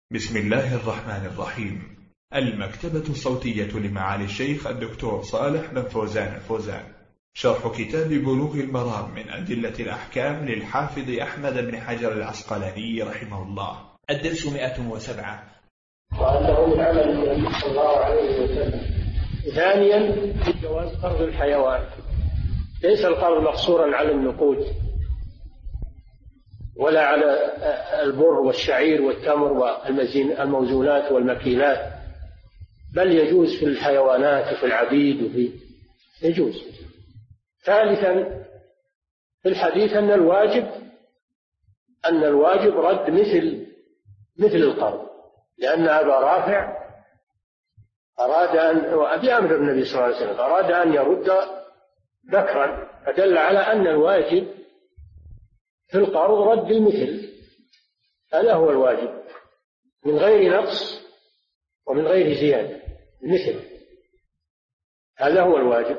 بسم الله الرحمن الرحيم. المكتبة الصوتية لمعالي الشيخ الدكتور صالح بن فوزان الفوزان، شرح كتاب بلوغ المرام من أدلة الأحكام للحافظ أحمد بن حجر العسقلاني رحمه الله. الدرس 107. وأنه من عمل النبي صلى الله عليه وسلم. ثانيا جواز قرض الحيوان، ليس القرض مقصورا على النقود ولا على البر والشعير والتمر والموزونات والمكيلات، بل يجوز في الحيوانات وفي العبيد يجوز. ثالثا في الحديث أن الواجب رد مثل القرض، لأن أبا رافع بأمر النبي صلى الله عليه وسلم أراد أن يرد ذكرا، فدل على أن الواجب في القرض رد المثل، هذا هو الواجب من غير نقص ومن غير زيادة، المثل هذا هو الواجب.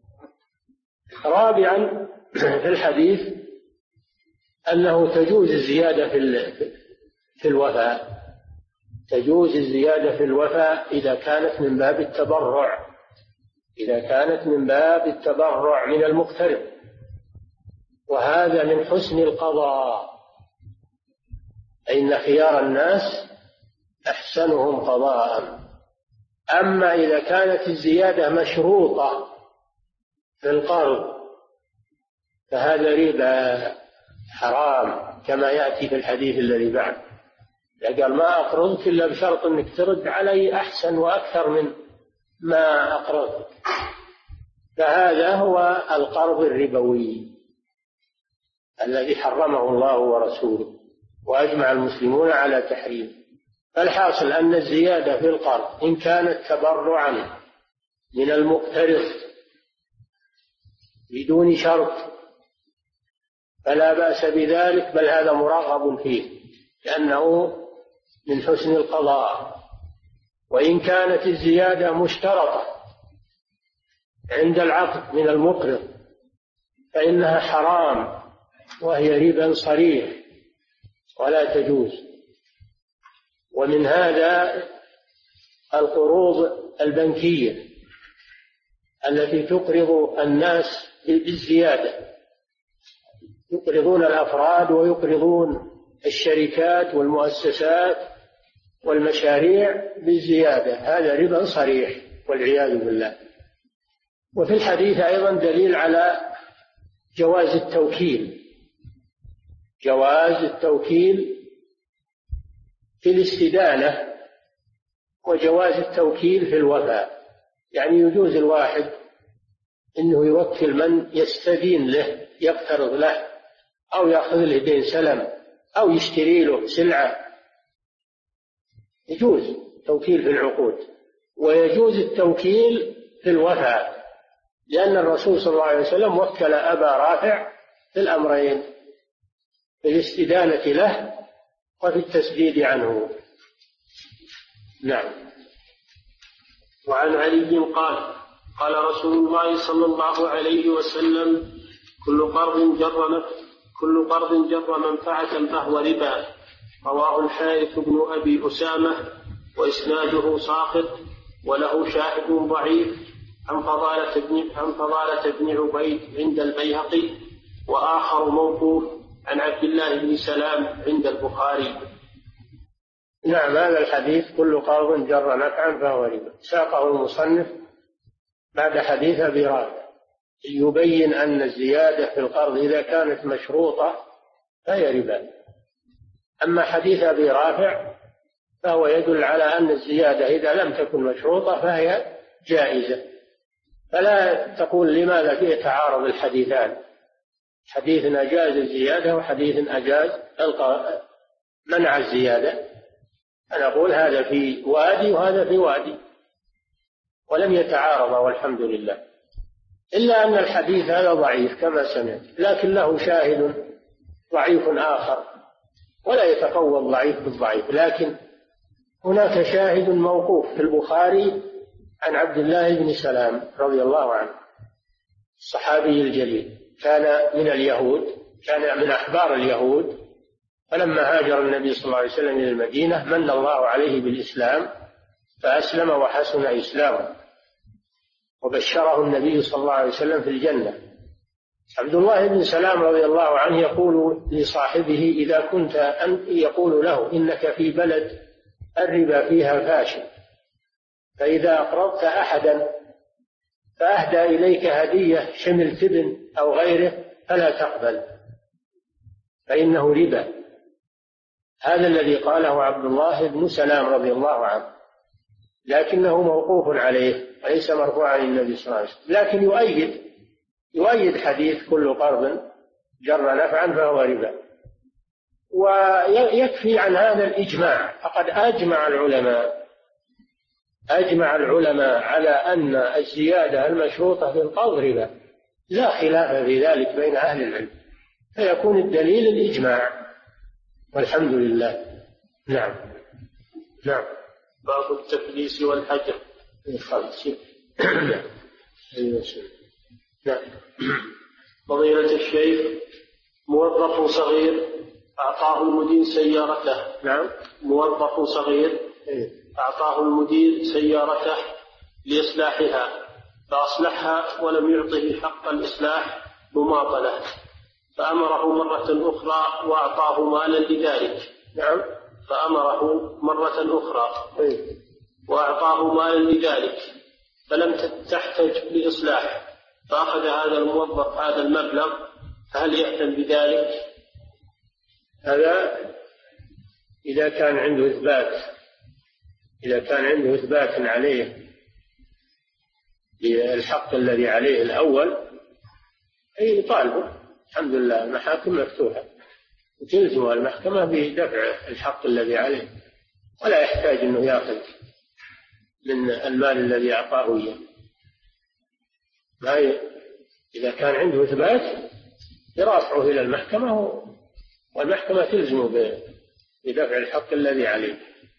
رابعا في الحديث أنه تجوز الزيادة في الوفاء، تجوز الزيادة في الوفاء إذا كانت من باب التبرع، إذا كانت من باب التبرع من المقترض، وهذا من حسن القضاء، إن خيار الناس أحسنهم قضاء. أما إذا كانت الزيادة مشروطة في القرض فهذا ربا حرام، كما يأتي في الحديث الذي بعد، قال ما أقرضك إلا بشرط أنك ترد علي أحسن وأكثر من ما أقرضك، فهذا هو القرض الربوي الذي حرمه الله ورسوله وأجمع المسلمون على تحريمه. فالحاصل أن الزيادة في القرض إن كانت تبرعا من المقترض بدون شرط فلا بأس بذلك، بل هذا مرغب فيه لأنه من حسن القضاء. وإن كانت الزيادة مشترطة عند العقد من المقرض فإنها حرام وهي ربا صريح ولا تجوز. ومن هذا القروض البنكية التي تقرض الناس بالزيادة، يقرضون الأفراد ويقرضون الشركات والمؤسسات والمشاريع بالزيادة، هذا ربا صريح والعياذ بالله. وفي الحديث أيضا دليل على جواز التوكيل، جواز التوكيل في الاستدانة وجواز التوكيل في الوفاء، يعني يجوز الواحد إنه يوكل من يستدين له، يقترض له أو يأخذ له دين سلم أو يشتري له سلعة، يجوز توكيل في العقود. ويجوز التوكيل في الوفاء، لأن الرسول صلى الله عليه وسلم وكل أبا رافع في الأمرين، في الاستدانة له وفي التسديد عنه. نعم. وعن علي قال قال رسول الله صلى الله عليه وسلم كل قرض جر منفعة فهو ربا. رواه الحارث بن أبي أسامة وإسناده ساقط، وله شاهد ضعيف عن فضالة بن عبيد عند البيهقي، وآخر موقوف عن عبد الله بن سلام عند البخاري. نعم، هذا الحديث كل قرض جر نفعا فهو ربا ساقه المصنف بعد حديث أبي رافع، يبين أن الزيادة في القرض إذا كانت مشروطة فهي ربا. أما حديث أبي رافع فهو يدل على أن الزيادة إذا لم تكن مشروطة فهي جائزة، فلا تقول لماذا فيه تعارض الحديثان، حديث أجاز الزيادة وحديث أجاز منع الزيادة. أنا أقول هذا في وادي وهذا في وادي ولم يتعارضا والحمد لله، إلا أن الحديث هذا ضعيف كما سمعت، لكن له شاهد ضعيف آخر، ولا يتقوى الضعيف بالضعيف، لكن هناك شاهد موقوف في البخاري عن عبد الله بن سلام رضي الله عنه الصحابي الجليل، كان من اليهود، كان من أحبار اليهود، فلما هاجر النبي صلى الله عليه وسلم إلى المدينة من الله عليه بالإسلام فأسلم وحسن إسلامه، وبشره النبي صلى الله عليه وسلم في الجنة. عبد الله بن سلام رضي الله عنه يقول لصاحبه إذا كنت أنت، يقول له إنك في بلد الربا فيها فاشل، فإذا أقرضت أحدا فأهدى إليك هدية شمل تبن أو غيره فلا تقبل فإنه ربا. هذا الذي قاله عبد الله بن سلام رضي الله عنه، لكنه موقوف عليه وليس مرفوعا للنبي صلى الله عليه وسلم، لكن يؤيد حديث كل قرض جر نفعا فهو ربا. ويكفي عن هذا الإجماع، فقد أجمع العلماء على أن الزيادة المشروطة في القرض ربا، لا خلاف في ذلك بين أهل العلم، فيكون الدليل الإجماع والحمد لله. نعم. نعم. باب التفليس والحجر. نعم. فضيلة الشيخ، موظف صغير أعطاه المدير سيارته. نعم. موظف صغير أعطاه المدير سيارته لإصلاحها، فأصلحها ولم يعطه حق الإصلاح مماطلة، فأمره مرة أخرى وأعطاه مالا لذلك. نعم. فأمره مرة أخرى وأعطاه مالا لذلك، فلم تحتج لإصلاح، فأخذ هذا الموظف هذا المبلغ، فهل يأثم بذلك؟ هذا إذا كان عنده إثبات عليه بالحق الذي عليه الأول أي يطالبه. الحمد لله المحاكم مفتوحة وتلزم المحكمة بدفع الحق الذي عليه، ولا يحتاج أنه يأخذ من المال الذي أعطاه إياه. إذا كان عنده إثبات يرافعه إلى المحكمة، والمحكمة تلزمه بدفع الحق الذي عليه.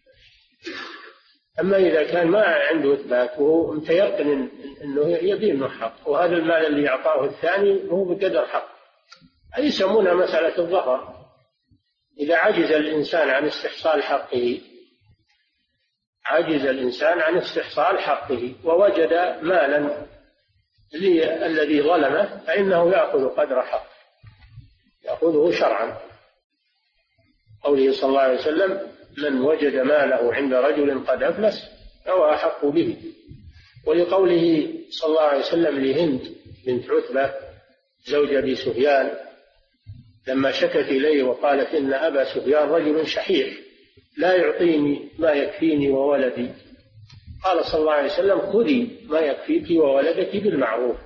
أما إذا كان ما عنده إثبات وهو متيقن أنه يبي منه حق، وهذا المال اللي أعطاه الثاني هو بقدر حق، هذه يسمونها مسألة الظفر. إذا عجز الإنسان عن استحصال حقه ووجد مالا الذي ظلمه فإنه يأخذ قدر حقه، يأخذه شرعا. قوله صلى الله عليه وسلم من وجد ماله عند رجل قد أفلس فهو أحق به. ولقوله صلى الله عليه وسلم لهند بنت عتبة زوج أبي سفيان لما شكت إليه وقالت إن أبا سفيان رجل شحيح لا يعطيني ما يكفيني وولدي، قال صلى الله عليه وسلم خذي ما يكفيك وولدك بالمعروف.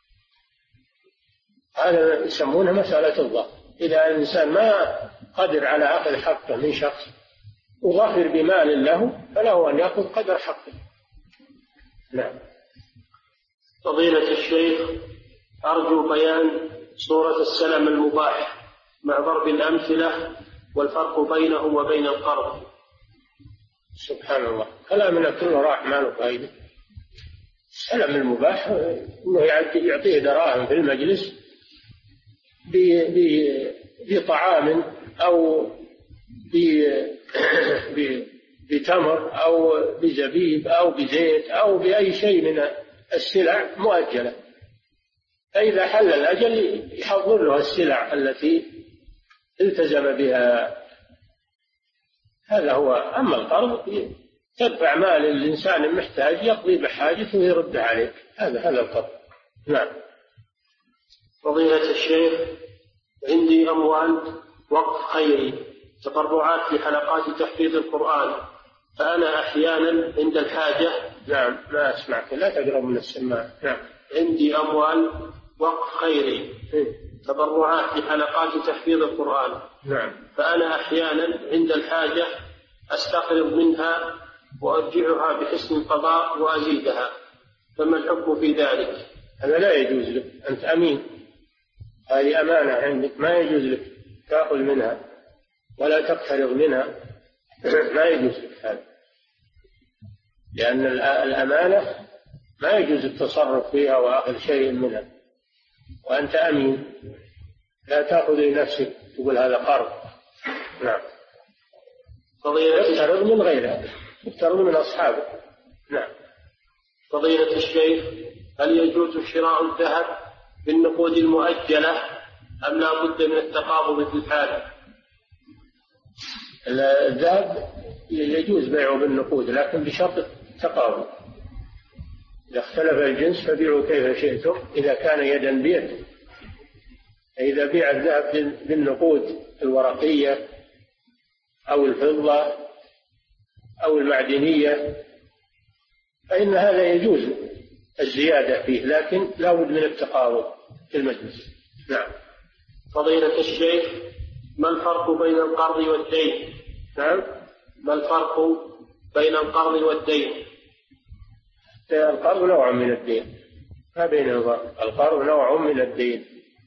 هذا يسمونه مسألة الظفر. إذا الإنسان ما قدر على أخذ حقه من شخص وظفر بمال له فله أن يأخذ قدر حقه. نعم. فضيلة الشيخ، أرجو بيان صورة السلم المباح مع ضرب الأمثلة والفرق بينه وبين القرض. سبحان الله، كلامنا كله راح ما له فائدة. السلم المباح إنه يعطيه دراهم في المجلس بطعام أو بتمر أو بزبيب أو بزيت أو بأي شيء من السلع مؤجلة، فإذا حل الأجل يحضر له السلع التي التزم بها. هذا هو. أما القرض تدفع مال الإنسان محتاج يقضي بحاجته ويرد عليك، هذا القرض. نعم. فضيلة الشيخ، عندي أموال وقف خيري تبرعات لحلقات تحفيظ القرآن، فأنا أحيانا عند الحاجة. نعم، ما أسمعك، لا تقرب من السماعة. نعم. عندي أموال وقف خيري تبرعات لحلقات تحفيظ القرآن. نعم. فأنا أحيانا عند الحاجة أستقرض منها وأرجعها بحسن القضاء وأزيدها، فما الحكم في ذلك؟ هذا لا يجوز لك، أنت أمين، هذه أمانة عندك، ما يجوز لك تأخذ منها ولا تقترض منها، ما يجوز لك هذا، لأن الأمانة ما يجوز التصرف فيها وأخذ شيء منها، وأنت أمين، لا تأخذ لنفسك تقول هذا قرض، نعم. فضيلة من غيرها، يفترض من أصحابه. نعم. فضيلة الشيخ، هل يجوز شراء الذهب بالنقود المؤجلة أم لا بد من التقابض في الحال؟ الذهب يجوز بيعه بالنقود لكن بشرط التقابض. إذا اختلف الجنس فبيعوا كيف شئتم إذا كان يدا بيد. إذا بيع الذهب بالنقود الورقية أو الفضة أو المعدنية فإن هذا يجوز الزيادة فيه، لكن لا بد من التقابض في المجلس. نعم. فضيلة الشيخ، ما الفرق بين القرض والدين؟ نعم. ما الفرق بين القرض والدين؟ القرض نوع من الدين، ما بين القرض نوع من الدين.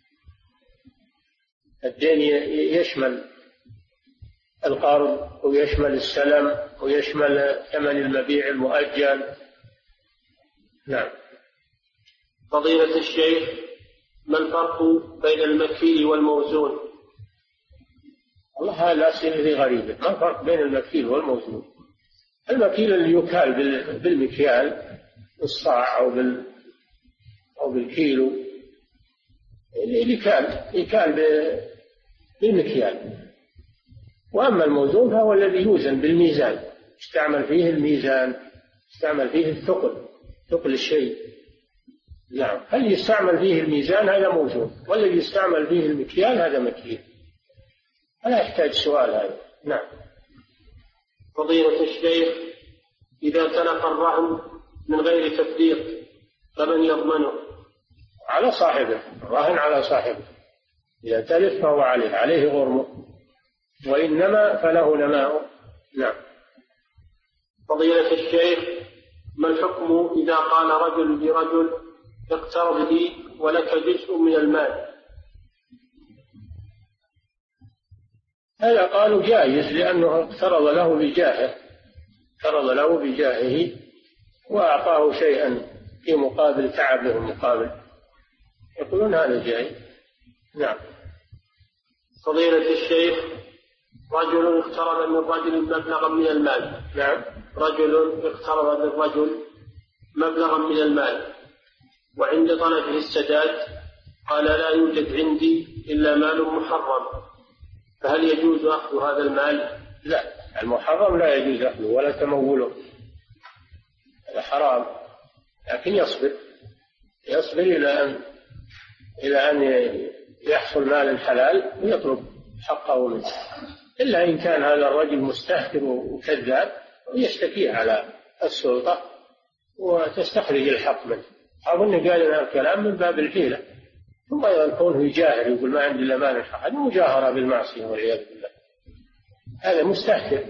الدين يشمل القرض ويشمل السلم ويشمل ثمن المبيع المؤجل. نعم. فضيلة الشيخ، ما الفرق بين المكيل والموزون؟ والله هذه الأسئلة غريبة. ما الفرق بين المكيل والموزون؟ المكيل اللي يكال بالمكيال الصاع أو بالكيلو، اللي يكال بالمكيال. وأما الموزون فهو الذي يوزن بالميزان، يستعمل فيه الميزان، يستعمل فيه ثقل الشيء. نعم. هل يستعمل فيه الميزان هذا موزون، والذي يستعمل فيه المكيال هذا مكيل. لا يحتاج سؤال هذا. نعم. فضيلة الشيخ، إذا تلف الرهن من غير تفريط فمن يضمنه؟ على صاحبه، الرهن على صاحبه. إذا تلف فهو عليه غرمه، وإنما فله نماء. نعم. فضيلة الشيخ، ما الحكم إذا قال رجل لرجل اقترض لي ولك جزء من المال؟ هذا قالوا جائز لأنه اقترض له بجاهه وأعطاه شيئا في مقابل تعبه المقابل، يقولون هذا جائز. نعم. فضيلة الشيخ، رجل اقترض من رجل مبلغا من المال. نعم. رجل اقترض من رجل مبلغا من المال، وعند طلبه السداد قال لا يوجد عندي إلا مال محرم، فهل يجوز أخذ هذا المال؟ لا، المحرم لا يجوز أخذه ولا تموله، هذا حرام. لكن يصبر إلى أن يحصل مال حلال ويطلب حقه منه، إلا إن كان هذا الرجل مستهتر وكذاب ويشتكيه على السلطة وتستخرج الحق منه. أظن قال لنا الكلام من باب الحيلة، ثم أيضا كونه يجاهر يقول ما عندي إلا مال الحق، هذه مجاهرة بالمعصية والعياذ بالله. هذا مستهتر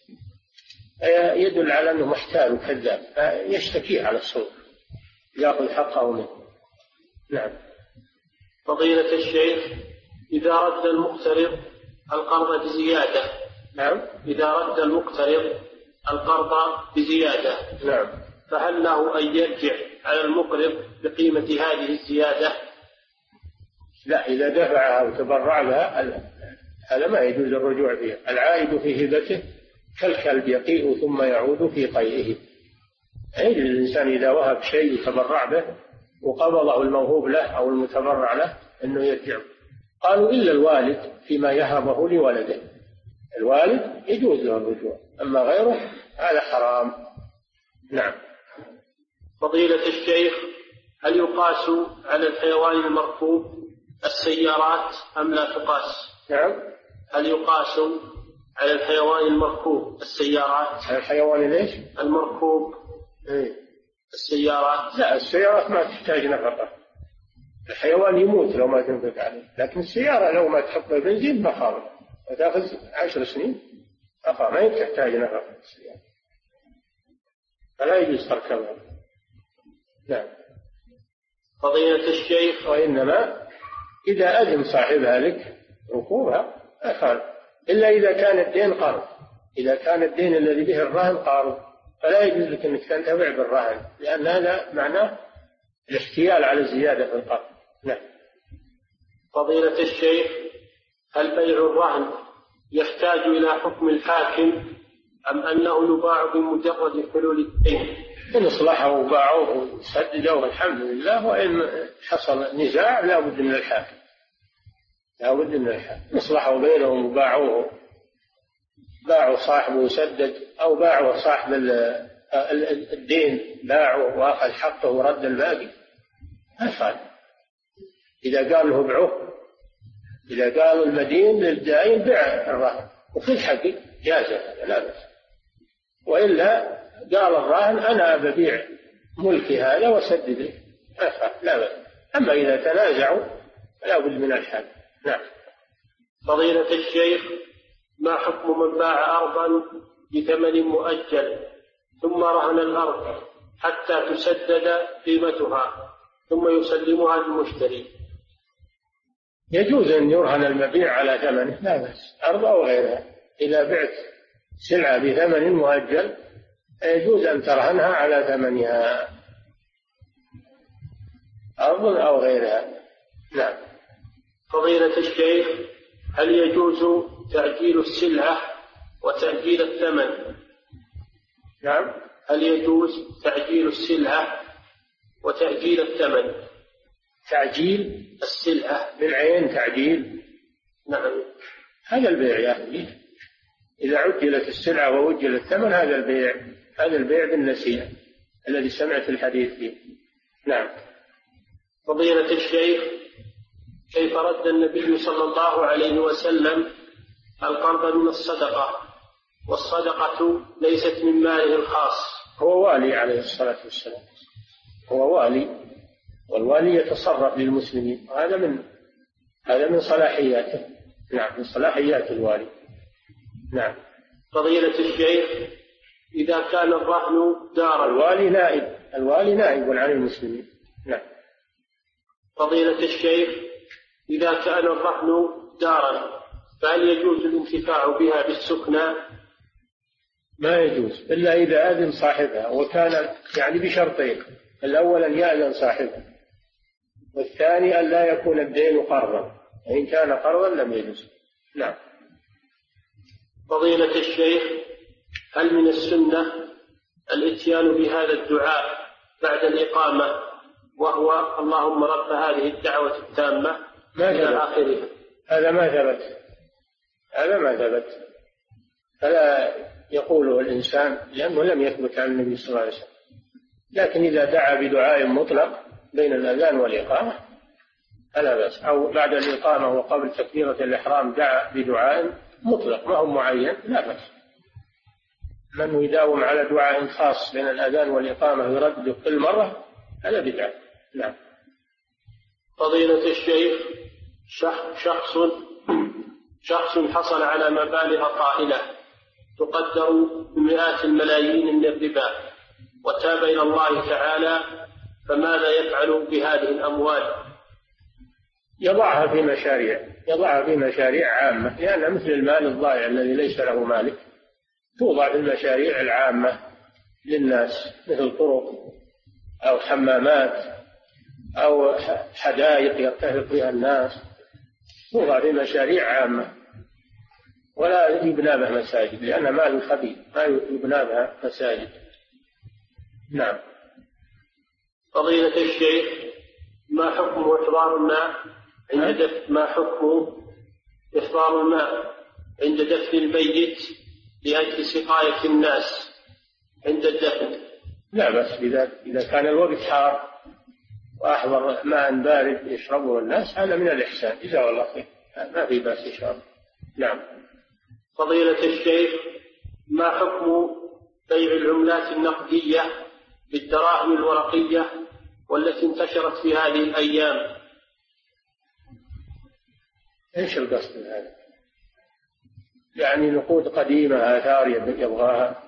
يدل على أنه محتال وكذاب، يشتكيه على السلطة يأخذ حقه منه. نعم. فضيلة الشيخ، إذا رد المقترض القرض بزيادة. نعم. إذا رد المقترض القرض بزيادة. نعم. فهل له أن يرجع على المقرض بقيمة هذه الزيادة؟ لا، إذا دفعها وتبرع بها هذا ما يجوز الرجوع فيها. العائد في هبته كالكلب يقيء ثم يعود في قيئه. يجوز الإنسان إذا وهب شيء يتبرع به وقبضه الموهوب له أو المتبرع له أنه يرجع. قالوا إلا الوالد فيما يهبه لولده، الوالد يجوز له الرجوع، أما غيره هذا حرام. نعم. فضيلة الشيخ، هل يقاس على الحيوان المركوب السيارات أم لا تقاس؟ نعم. هل يقاس على الحيوان المركوب السيارات؟ على الحيوان ليش؟ المركوب. السيارات. لا، السيارات ما تحتاج نفقة، الحيوان يموت لو ما تنفق عليه، لكن السيارة لو ما تحط بنزين ما خالف وتأخذ 10 سنين ما تحتاج نفقة السيارة، فلا يجوز تركبها. نعم. فضيلة الشيخ، وإنما إذا أذن صاحبها لك ركوبها أخال، إلا إذا كان الدين قرض. إذا كان الدين الذي به الرهن قرض فلا يجوز لك أنك تنتفع بالرهن، لأن هذا معناه الاحتيال على الزيادة في القرض. نعم. فضيلة الشيخ، هل بيع الرهن يحتاج إلى حكم الحاكم أم أنه يباع بمجرد حلول الدين؟ إن أصلحه وباعوه وسددوه الحمد لله، وإن حصل نزاع لا بد من الحاكم، لا بد من الحاكم. أصلحوا بينهم وباعوه، باعوا صاحبه وسدد، أو باعوا صاحب الدين باعوا وأخذ حقه ورد الباقي، ما فعل. إذا قال له ابعوه، إذا قال المدين للدائن بيع الرهن وخذ حقي جاز، لا بأس. وإلا قال الراهن أنا ببيع ملكي هذا وسدده، ما فعل، لا بأس. أما إذا تنازعوا لا بد من الحل. نعم. فضيلة الشيخ، ما حكم من باع أرضا بثمن مؤجل ثم رهن الأرض حتى تسدد قيمتها ثم يسلمها للمشتري؟ يجوز أن يرهن المبيع على ثمنه، لا بأس، أرض أو غيرها. إذا بعت سلعة بثمن مؤجل يجوز أن ترهنها على ثمنها، أرض أو غيرها. نعم. فضيلة الشيخ، هل يجوز تعجيل السلعة وتأجيل الثمن؟ نعم. هل يجوز تعجيل السلعة وتأجيل الثمن؟ تعجيل السلعة بالعين تعجيل. نعم. هذا البيع يا أخي، إذا عجلت السلعة ووجل الثمن هذا البيع، هذا البيع بالنسيئة الذي سمعت الحديث فيه. نعم. فضيلة الشيخ، كيف رد النبي صلى الله عليه وسلم القرض من الصدقة والصدقة ليست من ماله الخاص؟ هو والي عليه الصلاة والسلام، هو والي، والوالي يتصرف للمسلمين، هذا من صلاحياته. نعم، من صلاحيات الوالي. نعم. فضيلة الشيخ، إذا كان الرهن دارا، الوالي نائب عن المسلمين. نعم. فضيلة الشيخ، إذا كان الرهن دارا فهل يجوز الانتفاع بها بالسكنى؟ ما يجوز إلا إذا أذن صاحبها، وكان يعني بشرطين: الأول أن يأذن صاحبها، والثاني أن لا يكون الدين قرضا، وإن كان قرضا لم يجوز. نعم. فضيلة الشيخ، هل من السنة الاتيان بهذا الدعاء بعد الإقامة وهو اللهم رب هذه الدعوة التامة إلى آخرها؟ هذا ما ثبت، فلا يقوله الإنسان لأنه لم يثبت عن النبي صلى الله عليه وسلم. لكن إذا دعا بدعاء مطلق بين الأذان والإقامة فلا بأس، أو بعد الإقامة وقبل تكبيرة الإحرام دعا بدعاء مطلق ما هو معين، لا بأس. من يداوم على دعاء خاص بين الأذان والإقامة يردد كل مرة هذا بدعة. نعم. فضيلة الشيخ، شخص حصل على مبالغ طائلة تقدر بمئات الملايين من الربا وتاب إلى الله تعالى، فماذا يفعل بهذه الأموال؟ يضعها في مشاريع عامة، لأن مثل المال الضائع الذي ليس له مالك توضع في المشاريع العامة للناس، مثل طرق أو حمامات أو حدائق يرتفق فيها الناس، توضع في مشاريع عامة ولا يبنى بها مساجد، لأن مال خبيث ما يبنى بها مساجد. نعم. فضيلة الشيخ، ما حكم إحضار الماء عند دفن الميت لأجل سقاية الناس عند الدفن؟ لا بس إذا كان الوقت حار وأحضر ماء بارد يشربه الناس هذا من الإحسان، جزاه الله خير، ما في بأس يشرب. نعم. فضيلة الشيخ، ما حكم بيع العملات النقدية بالدراهم الورقية والتي انتشرت في هذه الأيام؟ إيش القصد من هذا؟ يعني نقود قديمة آثار يبغاها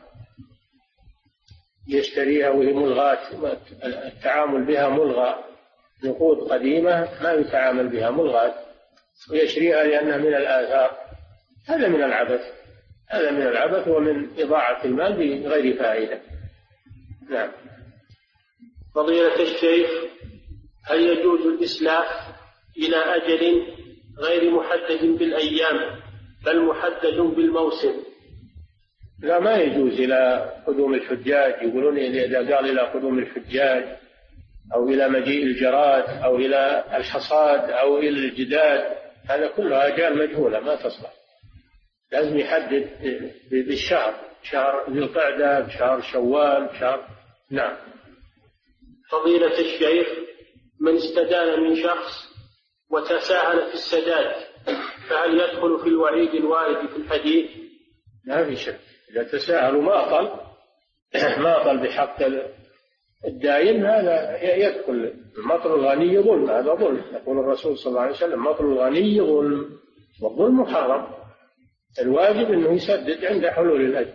يشتريها وهي ملغاة، التعامل بها ملغى، نقود قديمة ما يتعامل بها ملغاة ويشتريها لأنها من الآثار، هذا من العبث ومن إضاعة المال بغير فائدة. نعم. فضيلة الشيخ، هل يجوز الإسلاف إلى أجل غير محدد بالأيام بل محدد بالموسم. لا، ما يجوز إلى قدوم الحجاج. يقولون إذا قال إلى قدوم الحجاج أو إلى مجيء الجراد أو إلى الحصاد أو إلى الجداد، هذا كله آجال مجهولة ما تصلح. لازم يحدد بالشهر، شهر ذي القعدة، بشهر شوال، بشهر. نعم. فضيلة الشيخ، من استدان من شخص وتساهل في السداد فهل يدخل في الوعيد الوارد في الحديث؟ لا في شك. إذا تساهل ما أطل بحق الدائن هذا يدخل. مطل الغني ظلم، هذا ظلم. يقول الرسول صلى الله عليه وسلم: مطل الغني ظلم، والظلم محرم. الواجب أنه يسدد عند حلول الأجل.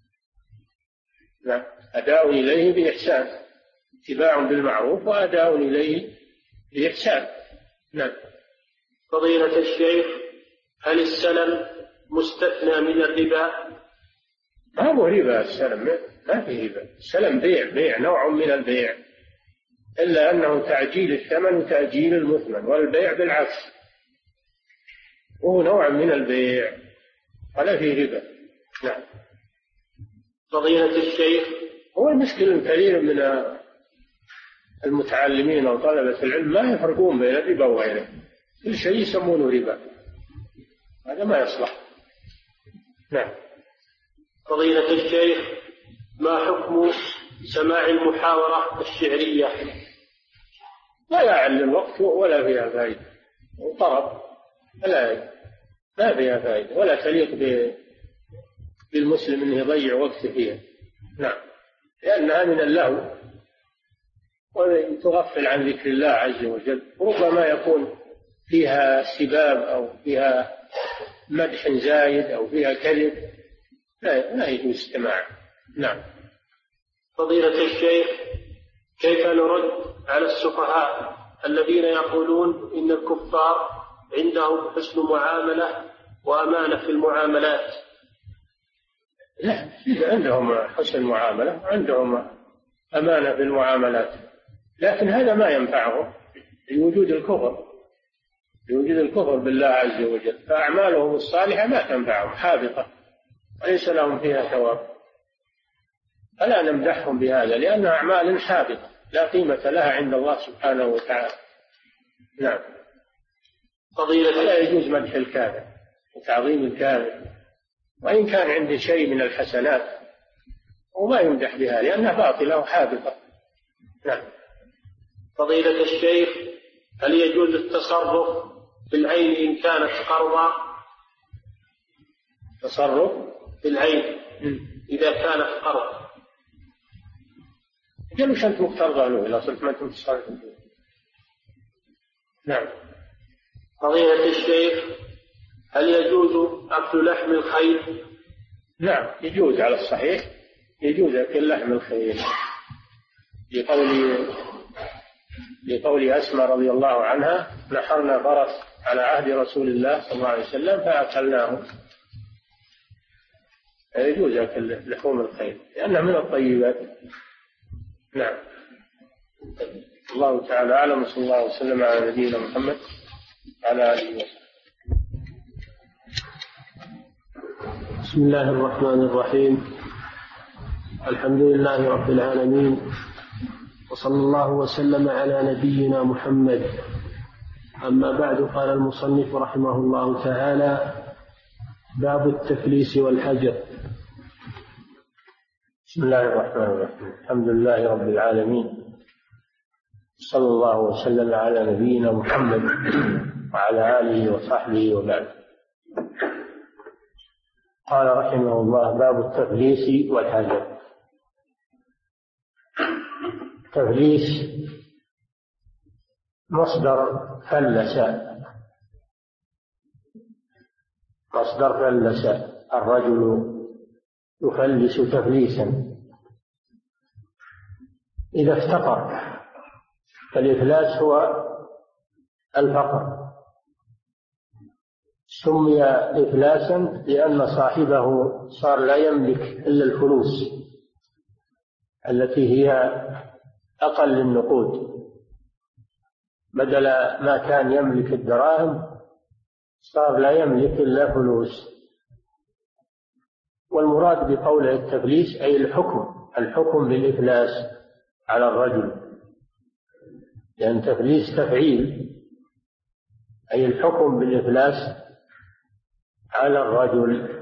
نعم. أداء إليه بإحسان، اتباع بالمعروف وأداء إليه بإحسان. نعم. فضيلة الشيخ، هل السلم مستثنى من الربا؟ ما هو ربا السلم، ما في ربا. السلم بيع نوع من البيع، إلا أنه تعجيل الثمن وتأجيل المثمن، والبيع بالعكس، وهو نوع من البيع ولا في ربا. نعم. فضيلة الشيخ، هو المشكلة كثير من المتعلمين أو طلبة العلم ما يفرقون بين الربا وغيره، كل شيء يسمونه ربا، هذا ما يصلح. نعم. فضيلة الشيخ، ما حكم سماع المحاورة الشعرية؟ لا يعل الوقت ولا فيها فائدة، طرب لا فيها فائدة، ولا تليق بالمسلم أنه يضيع وقته فيها. نعم. لأنها من اللهو وتغفل عن ذكر الله عز وجل، ربما يكون فيها سباب أو فيها مدح زايد أو فيها كذب، لا يجوز استماع. نعم. فضيلة الشيخ، كيف نرد على السفهاء الذين يقولون إن الكفار عندهم حسن معاملة وأمانة في المعاملات؟ لا، عندهم حسن معاملة، عندهم أمانة في المعاملات، لكن هذا ما ينفعهم لوجود الكفر بالله عز وجل، فأعمالهم الصالحة ما تنفعهم، حابطة وليس لهم فيها ثواب. فلا نمدحهم بهذا، لأنها أعمال حابطة لا قيمة لها عند الله سبحانه وتعالى. نعم. لا يجوز مدح الكافر وتعظيم الكافر، وإن كان عنده شيء من الحسنات وما يمدح بها لأنها باطلة وحابطة. نعم. فضيلة الشيخ، هل يجوز التصرف بالعين إن كانت قرضا؟ تصرف بالعين إذا كانت قرض. مش أنت مقترضة له إذا صرت ما أنت متصرف. نعم. فضيلة الشيخ، هل يجوز أكل لحم الخيل؟ نعم يجوز، على الصحيح يجوز أكل لحم الخيل، لقول أسماء رضي الله عنها: نحرنا فرس على عهد رسول الله صلى الله عليه وسلم فأكلناه. يجوز أكل لحوم الخيل لأنها من الطيبات. نعم. الله تعالى أعلم، صلى الله وسلم على نبينا محمد على آله وسلم. بسم الله الرحمن الرحيم. الحمد لله رب العالمين، وصلى الله وسلم على نبينا محمد. أما بعد، قال المصنف رحمه الله تعالى: باب التفليس والحجر. بسم الله الرحمن الرحيم. الحمد لله رب العالمين، صلى الله وسلم على نبينا محمد وعلى آله وصحبه وبعد. قال رحمه الله: باب التفليس والحجر. التفليس مصدر فلس، الرجل يفلس تفليسا إذا افتقر، فالإفلاس هو الفقر. سمي إفلاسا لأن صاحبه صار لا يملك إلا الفلوس التي هي أقل النقود، بدل ما كان يملك الدراهم صار لا يملك إلا فلوس. والمراد بقوله التفليس أي الحكم بالإفلاس على الرجل، لأن تفليس تفعيل، أي الحكم بالإفلاس على الرجل،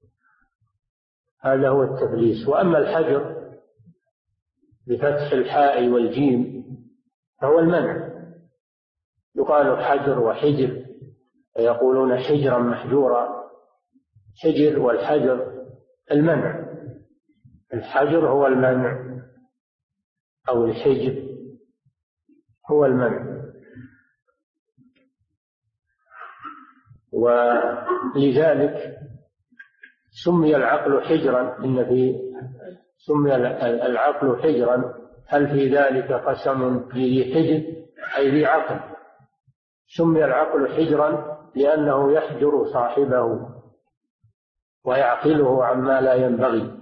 هذا هو التفليس. وأما الحجر بفتح الحاء والجيم فهو المنع، يقال حجر وحجر، ويقولون حجرا محجورا، حجر والحجر المنع، الحجر هو المنع أو الحجر هو المنع. ولذلك سمي العقل حجرا، سمي العقل حجرا، هل في ذلك قسم ذي حجر أي ذي عقل. سمي العقل حجرا لأنه يحجر صاحبه ويعقله عما لا ينبغي.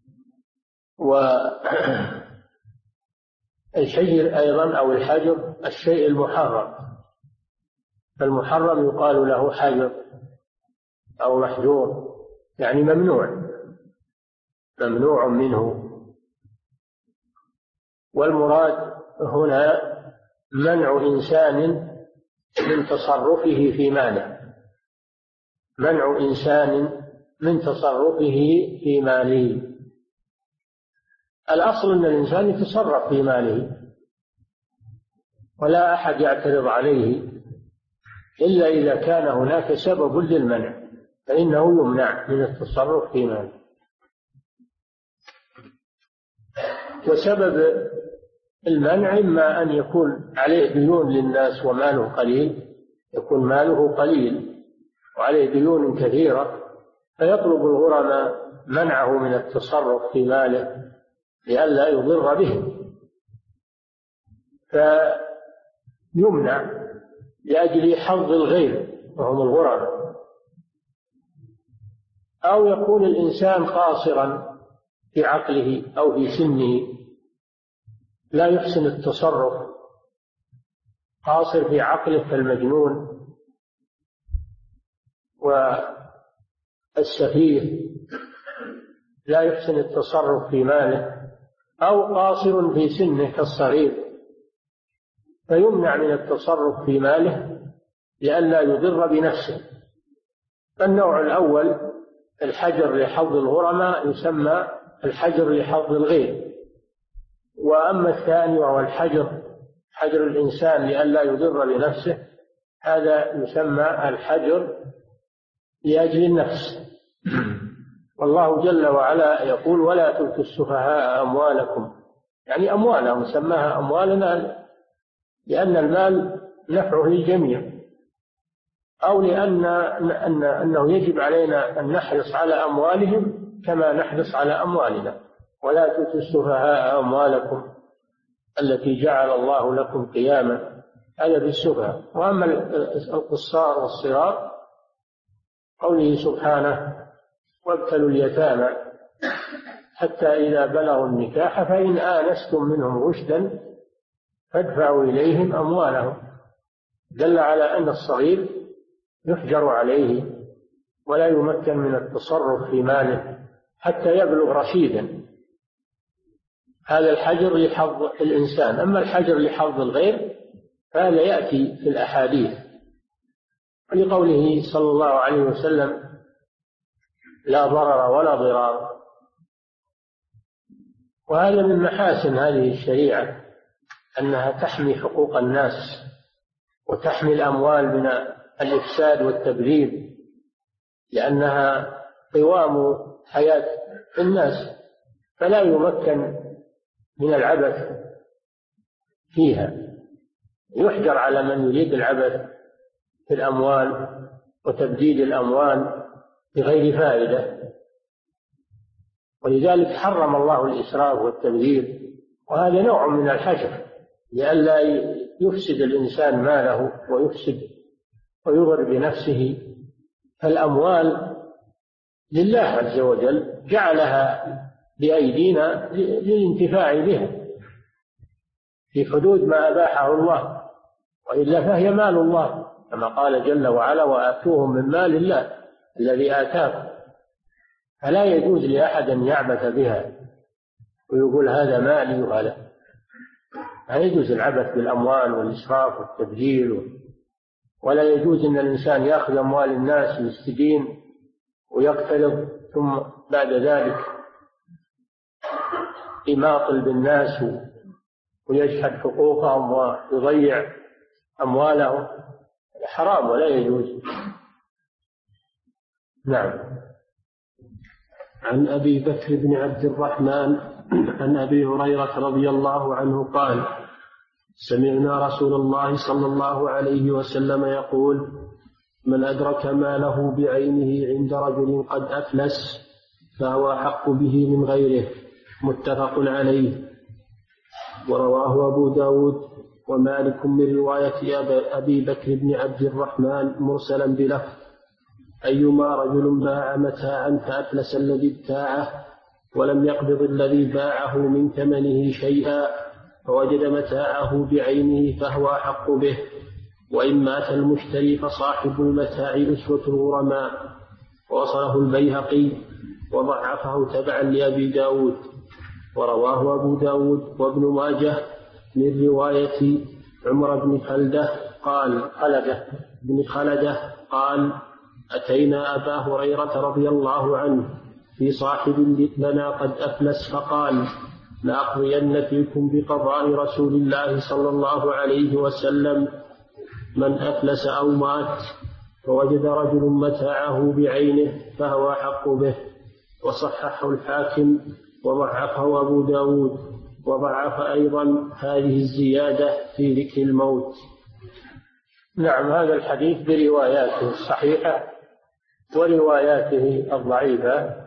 والحجر أيضا أو الحجر الشيء المحرم، فالمحرم يقال له حجر أو محجور، يعني ممنوع منه. والمراد هنا منع إنسان من تصرفه في ماله، منع إنسان من تصرفه في ماله. الأصل أن الإنسان يتصرف في ماله ولا أحد يعترض عليه، إلا إذا كان هناك سبب للمنع فإنه يمنع من التصرف في ماله. وسبب المنع إما أن يكون عليه ديون للناس وماله قليل، يكون ماله قليل وعليه ديون كثيرة، فيطلب الغرماء منعه من التصرف في ماله لئلا يضر بهم، فيمنع لأجل حظ الغير وهم الغرماء. أو يكون الإنسان قاصرا في عقله أو في سنه، لا يحسن التصرف، قاصر في عقله كالمجنون والسفيه، لا يحسن التصرف في ماله، أو قاصر في سنه كالصغير، فيمنع من التصرف في ماله لئلا يضر بنفسه. النوع الأول الحجر لحظ الغرماء يسمى الحجر لحظ الغير. وأما الثاني وهو حجر الإنسان لئلا يضر بنفسه، هذا يسمى الحجر لأجل النفس. والله جل وعلا يقول ولا تؤتوا السفهاء أموالكم، يعني أموالهم، سماها أموالنا لأن المال نفعه للجميع، أو أنه يجب علينا أن نحرص على أموالهم كما نحرص على أموالنا. ولا تؤتوا السفهاء أموالكم التي جعل الله لكم قياما، هذا بالسفهاء. وأما القصار والصغار قوله سبحانه وابتلوا اليتامى حتى إذا بلغوا النكاح فإن آنستم منهم رشدا فادفعوا إليهم أموالهم، دل على أن الصغير يحجر عليه ولا يمكن من التصرف في ماله حتى يبلغ رشيدا. هذا الحجر لحظ الإنسان. أما الحجر لحظ الغير فهذا يأتي في الأحاديث، لقوله صلى الله عليه وسلم لا ضرر ولا ضرار. وهذا من محاسن هذه الشريعة أنها تحمي حقوق الناس وتحمي الأموال من الإفساد والتبذير، لأنها قوام حياة الناس، فلا يمكن من العبث فيها. يحجر على من يريد العبث في الأموال وتبديد الأموال بغير فائدة. ولذلك حرم الله الإسراف والتبذير، وهذا نوع من الحجر لئلا يفسد الإنسان ماله ويضر بنفسه. فالأموال لله عز وجل جعلها بأيدينا للانتفاع بها في حدود ما أباحه الله، وإلا فهي مال الله كما قال جل وعلا وآتوهم من مال الله الذي آتاكم. فلا يجوز لأحد أن يعبث بها ويقول هذا مالي وهذا. لا يجوز العبث بالأموال والإسراف والتبذير، ولا يجوز أن الإنسان يأخذ أموال الناس ويستدين ويقترض ثم بعد ذلك يماطل بالناس ويجحد حقوقهم ويضيع أموالهم. حرام ولا يجوز. نعم. عن أبي بكر بن عبد الرحمن عن أبي هريرة رضي الله عنه قال: سمعنا رسول الله صلى الله عليه وسلم يقول: من أدرك ماله بعينه عند رجل قد أفلس فهو أحق به من غيره. متفق عليه. ورواه أبو داود ومالك من رواية أبي بكر بن عبد الرحمن مرسلا بلفظ: أيما رجل باع متاعا فأفلس الذي ابتاعه ولم يقبض الذي باعه من ثمنه شيئا فوجد متاعه بعينه فهو أحق به، وإن مات المشتري فصاحب المتاع أسوة الغرماء. ووصله البيهقي وضعفه تبعا لأبي داود. ورواه أبو داود وابن ماجه من رواية عمر بن خلدة قال: أتينا أبا هريرة رضي الله عنه في صاحب لنا قد أفلس فقال: لأقضين فيكم بقضاء رسول الله صلى الله عليه وسلم من أفلس أو مات فوجد رجل متاعه بعينه فهو أحق به. وصححه الحاكم وضعفه أبو داود، وضعف أيضا هذه الزيادة في ذكر الموت. نعم. هذا الحديث برواياته الصحيحة ورواياته الضعيفة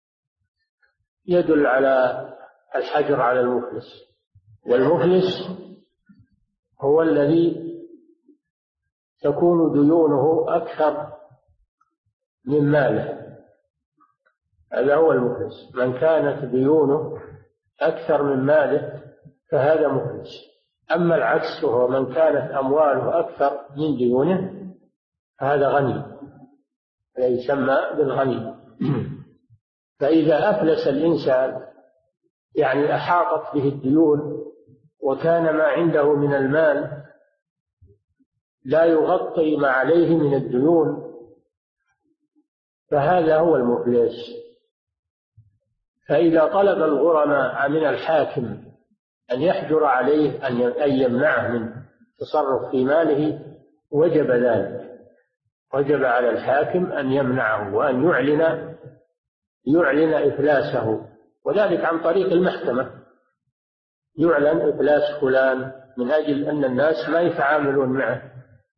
يدل على الحجر على المفلس. والمفلس هو الذي تكون ديونه أكثر من ماله، هذا هو المفلس. من كانت ديونه أكثر من ماله فهذا مفلس. أما العكس وهو من كانت أمواله أكثر من ديونه فهذا غني، يسمى بالغني. فإذا أفلس الإنسان يعني أحاطت به الديون وكان ما عنده من المال لا يغطي ما عليه من الديون فهذا هو المفلس. فإذا طلب الغرماء من الحاكم أن يحجر عليه أن يمنعه من تصرف في ماله وجب ذلك، وجب على الحاكم أن يمنعه وأن يعلن إفلاسه، وذلك عن طريق المحكمة. يعلن إفلاس فلان من أجل أن الناس ما يتعاملون معه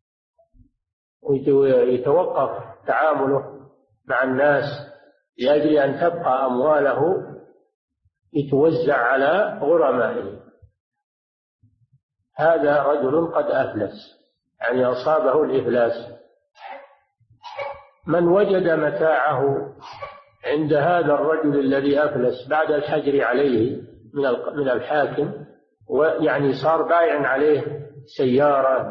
ويتوقف تعامله مع الناس لأجل أن تبقى أمواله يتوزع على غرمائه. هذا رجل قد أفلس يعني أصابه الإفلاس. من وجد متاعه عند هذا الرجل الذي أفلس بعد الحجر عليه من الحاكم، ويعني صار بايع عليه سيارة،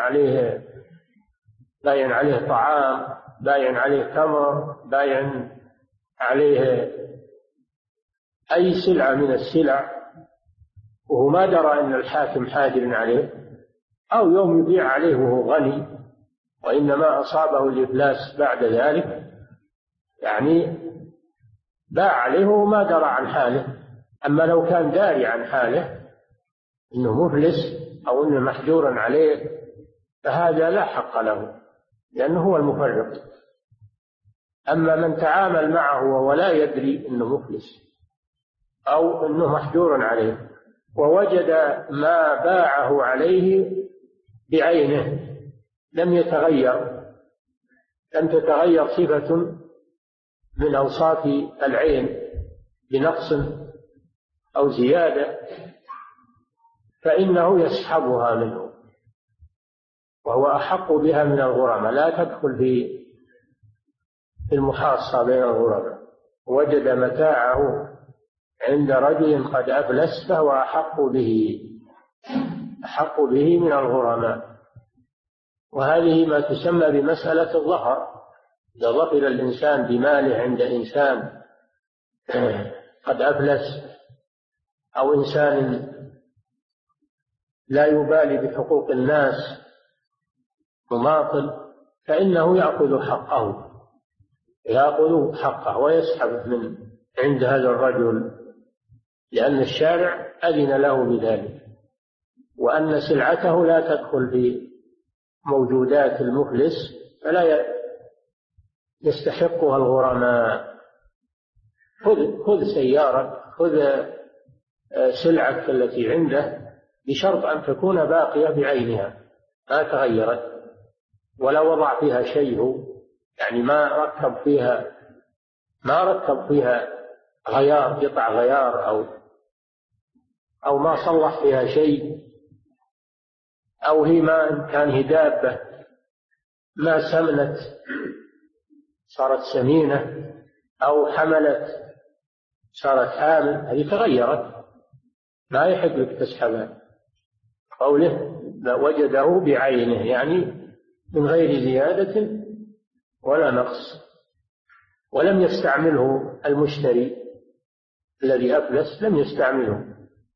بايع عليه طعام، بايع عليه تمر، بايع عليه أي سلعة من السلع، وهو ما درى أن الحاكم حاجر عليه، أو يوم يبيع عليه وهو غني وإنما أصابه الإفلاس بعد ذلك، يعني باع عليه وما درى عن حاله. أما لو كان داري عن حاله إنه مفلس أو إنه محجور عليه فهذا لا حق له لأنه هو المفرط. أما من تعامل معه وهو لا يدري إنه مفلس أو إنه محجور عليه ووجد ما باعه عليه بعينه لم تتغير صفة من أوصاف العين بنقص أو زيادة، فإنه يسحبها منه وهو أحق بها من الغرماء. لا تدخل في المحاصة بين الغرماء. وجد متاعه عند رجل قد أفلس فهو أحق به من الغرماء. وهذه ما تسمى بمسألة الظفر. إذا ظفر الإنسان بماله عند إنسان قد أفلس، أو إنسان لا يبالي بحقوق الناس مماطل، فإنه يأخذ حقه ويسحب من عند هذا الرجل، لأن الشارع أذن له بذلك، وأن سلعته لا تدخل في موجودات المفلس فلا يستحقها الغرماء. خذ سيارة، خذ سلعك التي عنده بشرط أن تكون باقية بعينها ما تغيرت، ولا وضع فيها شيء، يعني ما ركب فيها غيار، قطع غيار، أو ما صلح فيها شيء، أو هي ما كان هي دابة ما سمنت صارت سمينة، أو حملت صارت حامل، هذه تغيرت، لا يحق لك تسحبها. قوله وجده بعينه، يعني من غير زيادة ولا نقص، ولم يستعمله المشتري الذي أفلس، لم يستعمله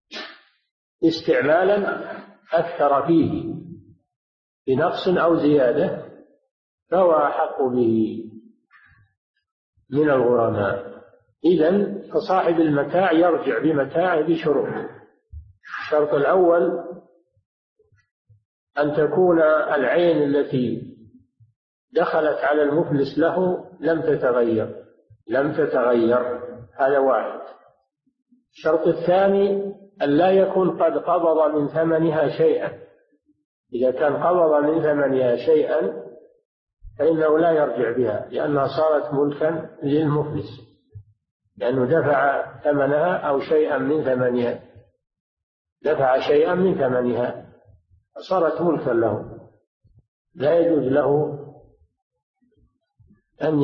استعمالا أكثر فيه بنقص أو زيادة، فهو أحق به من الغرماء. إذن فصاحب المتاع يرجع بمتاعه بشروط. الشرط الأول أن تكون العين التي دخلت على المفلس له لم تتغير، هذا واحد. الشرط الثاني أن لا يكون قد قبض من ثمنها شيئا. إذا كان قبض من ثمنها شيئا فإنه لا يرجع بها، لأنها صارت ملكا للمفلس، لأنه دفع ثمنها أو شيئا من ثمنها، دفع شيئا من ثمنها صارت ملكا له، لا يجوز له أن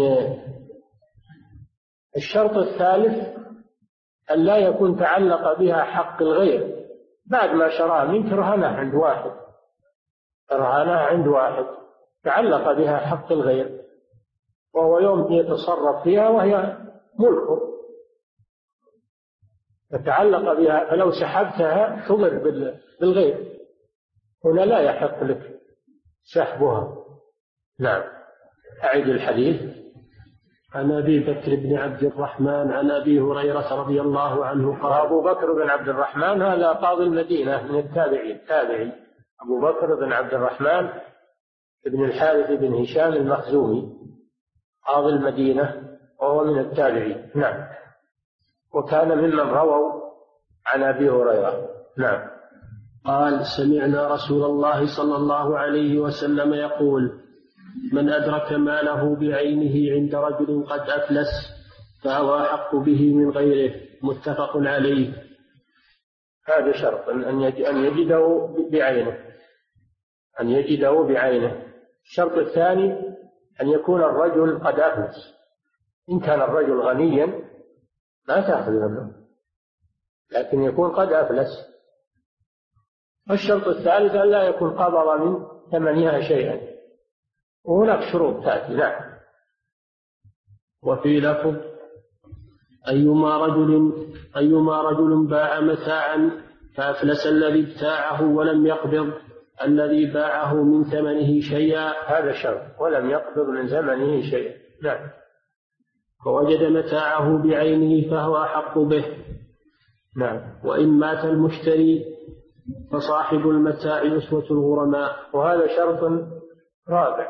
الشرط الثالث أن لا يكون تعلق بها حق الغير، بعد ما شراها منك رهنها عند واحد تعلق بها حق الغير، وهو يوم يتصرف فيها وهي ملكه، فتعلق بها، فلو سحبتها تضر بالغير، هنا لا يحق لك سحبها. نعم. أعيد الحديث. عن أبي بكر بن عبد الرحمن عن أبي هريرة رضي الله عنه قال. أبو بكر بن عبد الرحمن هذا قاضي المدينة من التابعي، أبو بكر بن عبد الرحمن بن الحارث بن هشام المخزومي قاضي المدينة، وهو من التابعين. نعم. وكان ممن رووا عن أبي هريرة. نعم. قال سمعنا رسول الله صلى الله عليه وسلم يقول من أدرك ماله بعينه عند رجل قد أفلس فهو أحق به من غيره، متفق عليه. هذا شرط أن يجده بعينه. الشرط الثاني أن يكون الرجل قد أفلس. إن كان الرجل غنيا ما تأخذ منه، لكن يكون قد أفلس. والشرط الثالث أن لا يكون قبض من ثمنها شيئا، وهناك شروط تأتي. نعم. وفي لفظ أيما رجل باع متاعا فأفلس الذي ابتاعه ولم يقبض الذي باعه من ثمنه شيئا، هذا شرط، ولم يقبض من ثمنه شيئا. نعم. فوجد متاعه بعينه فهو أحق به. نعم. وإن مات المشتري فصاحب المتاع أسوة الغرماء. وهذا شرط رابع،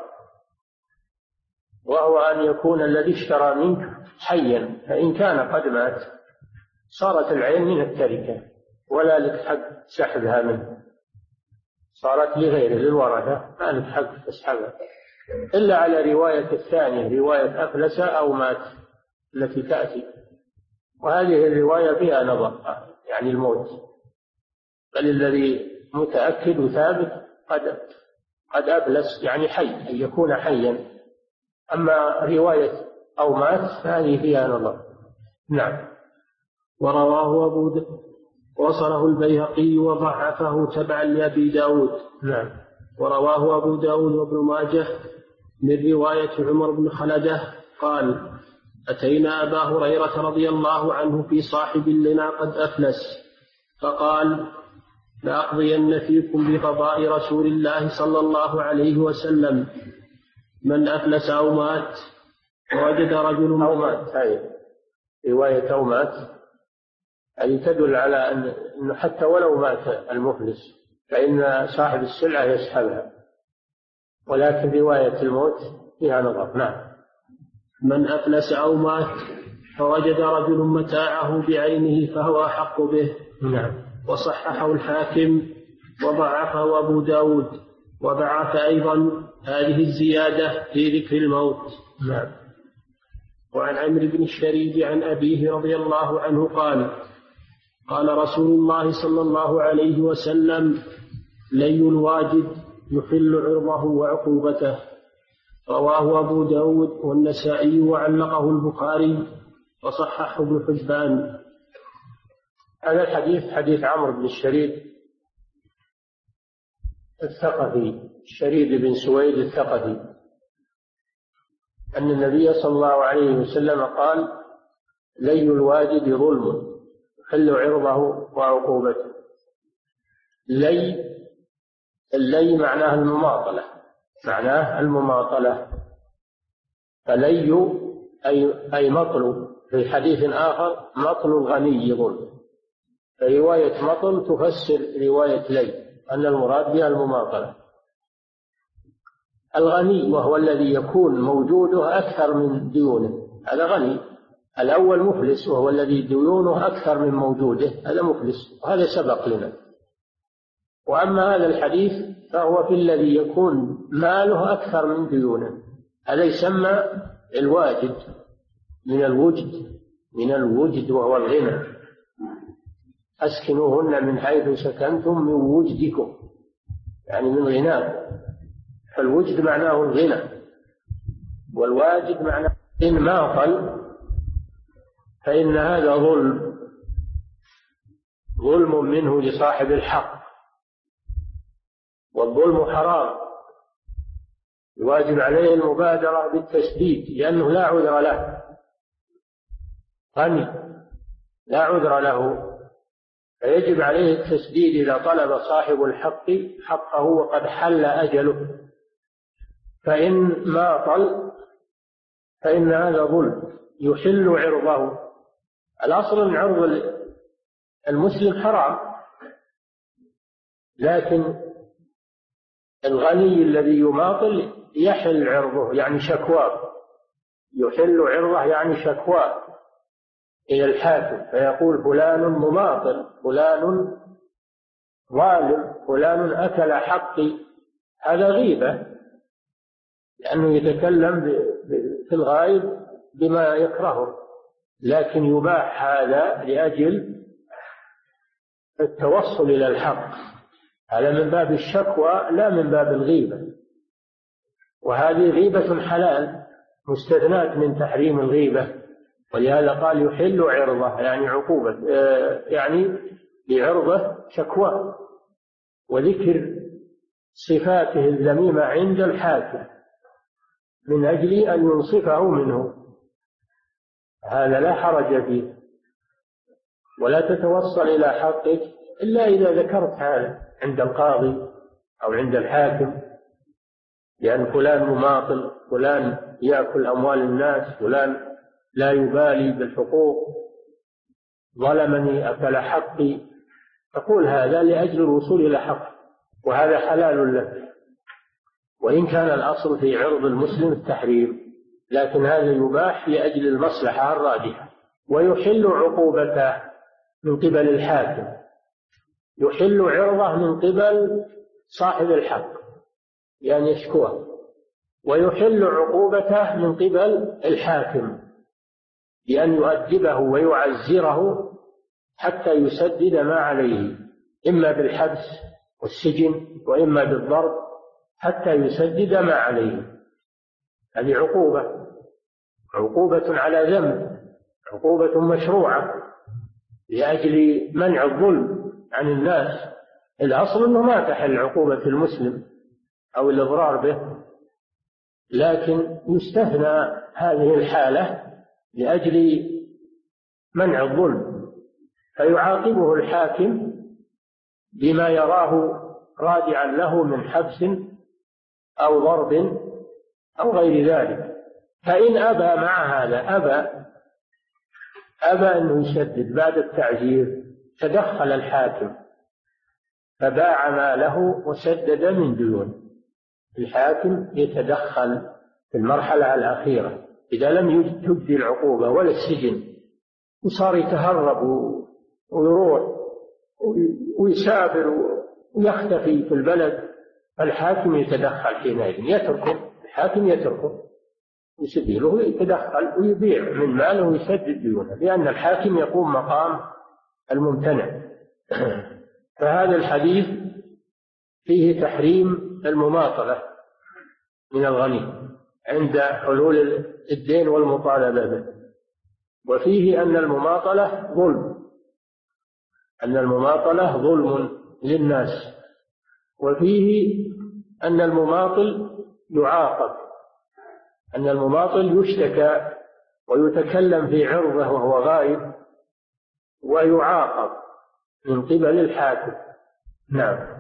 وهو أن يكون الذي اشترى منك حيا، فإن كان قد مات صارت العين من التركة ولا لك حق سحبها منه، صارت لغيره للورثة، ما لك حق تسحبها، إلا على رواية الثانية، رواية أفلس أو مات التي تأتي، وهذه الرواية فيها نظر، يعني الموت، بل الذي متأكد وثابت قد أفلس يعني حي، أن يكون حيا. أما رواية أو مات فهذه فيها نظر. نعم. ورواه وصله البيهقي وضعفه تبعا لأبي داود. نعم. ورواه أبو داود وابن ماجه من رواية عمر بن خلدة قال أتينا أبا هريرة رضي الله عنه في صاحب لنا قد أفلس، فقال: لأقضين فيكم بقضاء رسول الله صلى الله عليه وسلم، من أفلس أو مات ووجد رجل أو مات، هذه رواية أو مات، هذه تدل على أنه حتى ولو مات المفلس فإن صاحب السلعة يسحبها، ولكن رواية الموت فيها نظر. نعم. من أفلس أو مات فوجد رجل متاعه بعينه فهو أحق به. نعم. وصححه الحاكم وضعفه أبو داود، وضعف أيضا هذه الزيادة في ذكر الموت. نعم. وعن عمرو بن الشريد عن أبيه رضي الله عنه قال: قال رسول الله صلى الله عليه وسلم: لي الواجد يحل عرضه وعقوبته. رواه أبو داود والنسائي وعلقه البخاري وصححه ابن حبان. هذا الحديث حديث عمرو بن الشريد الثقفي، الشريد بن سويد الثقفي، أن النبي صلى الله عليه وسلم قال: لي الواجد ظلم يحل عرضه وعقوبته. اللي معناه المماطلة، فلي أي مطل. في حديث آخر: مطل الغني ظلم. فرواية مطل تفسر رواية لي أن المراد بها المماطلة. الغني وهو الذي يكون موجوده أكثر من ديونه، هذا غني. الأول مفلس وهو الذي ديونه أكثر من موجوده، هذا مفلس، وهذا سبق لنا. وأما هذا الحديث فهو في الذي يكون ماله أكثر من ديونه، هذا يسمى الواجد، من الوجد وهو الغنى. أسكنوهن من حيث سكنتم من وجدكم، يعني من غناكم. فالوجد معناه الغنى، والواجد معناه إن ماطل، فإن هذا ظلم منه لصاحب الحق، والظلم حرام. الواجب عليه المبادرة بالتسديد، لأنه لا عذر له، غني لا عذر له، فيجب عليه التسديد إذا طلب صاحب الحق حقه وقد حل أجله. فإن ماطل فإن هذا ظلم يحل عرضه. الأصل أن عرض المسلم حرام، لكن الغني الذي يماطل يحل عرضه، يعني شكواه، يحل عرضه يعني شكواه إلى الحاكم، فيقول: فلان مماطل، فلان ظالم، فلان أكل حقي. هذا غيبة، لأنه يتكلم في الغائب بما يكرهه، لكن يباح هذا لأجل التوصل إلى الحق، هذا من باب الشكوى لا من باب الغيبة. وهذه غيبة حلال مستثناة من تحريم الغيبة، ولهذا قال يحل عرضه، يعني عقوبة، يعني بعرضه شكوى، وذكر صفاته الذميمة عند الحاكم من أجل أن ينصفه منه، هذا لا حرج فيه. ولا تتوصل إلى حقك إلا إذا ذكرت هذا عند القاضي أو عند الحاكم، لأن فلان مماطل، فلان يأكل أموال الناس، فلان لا يبالي بالحقوق، ظلمني، أكل حقي، تقول هذا لأجل الوصول إلى حق، وهذا حلال لك، وإن كان الأصل في عرض المسلم التحريم، لكن هذا يباح لأجل المصلحة الراجحة. ويحل عقوبته من قبل الحاكم، يحل عرضه من قبل صاحب الحق يعني يشكوه، ويحل عقوبته من قبل الحاكم بأن يؤدبه ويعزره حتى يسدد ما عليه، إما بالحبس والسجن وإما بالضرب حتى يسدد ما عليه. هذه عقوبة على ذنب، عقوبة مشروعة لأجل منع الظلم عن الناس. الأصل أنه ما تحل عقوبة المسلم أو الإضرار به، لكن يستثنى هذه الحالة لأجل منع الظلم، فيعاقبه الحاكم بما يراه رادعا له من حبس أو ضرب أو غير ذلك. فإن أبى مع هذا أبى أنه يسدد بعد التعزير، تدخل الحاكم فباع ماله وسدد من ديونه. الحاكم يتدخل في المرحلة الأخيرة إذا لم تجدي العقوبة ولا السجن، وصار يتهرب ويروح ويسافر ويختفي في البلد، الحاكم يتدخل حينئذ، الحاكم يتركه يسبيله، يتدخل ويبيع من ماله ويسدد ديونه، لأن الحاكم يقوم مقام الممتنع. فهذا الحديث فيه تحريم المماطلة من الغني عند حلول الدين والمطالبة به، وفيه أن المماطلة ظلم للناس، وفيه أن المماطل يعاقب، أن المماطل يشتكى ويتكلم في عرضه وهو غائب ويعاقب من قبل الحاكم. نعم.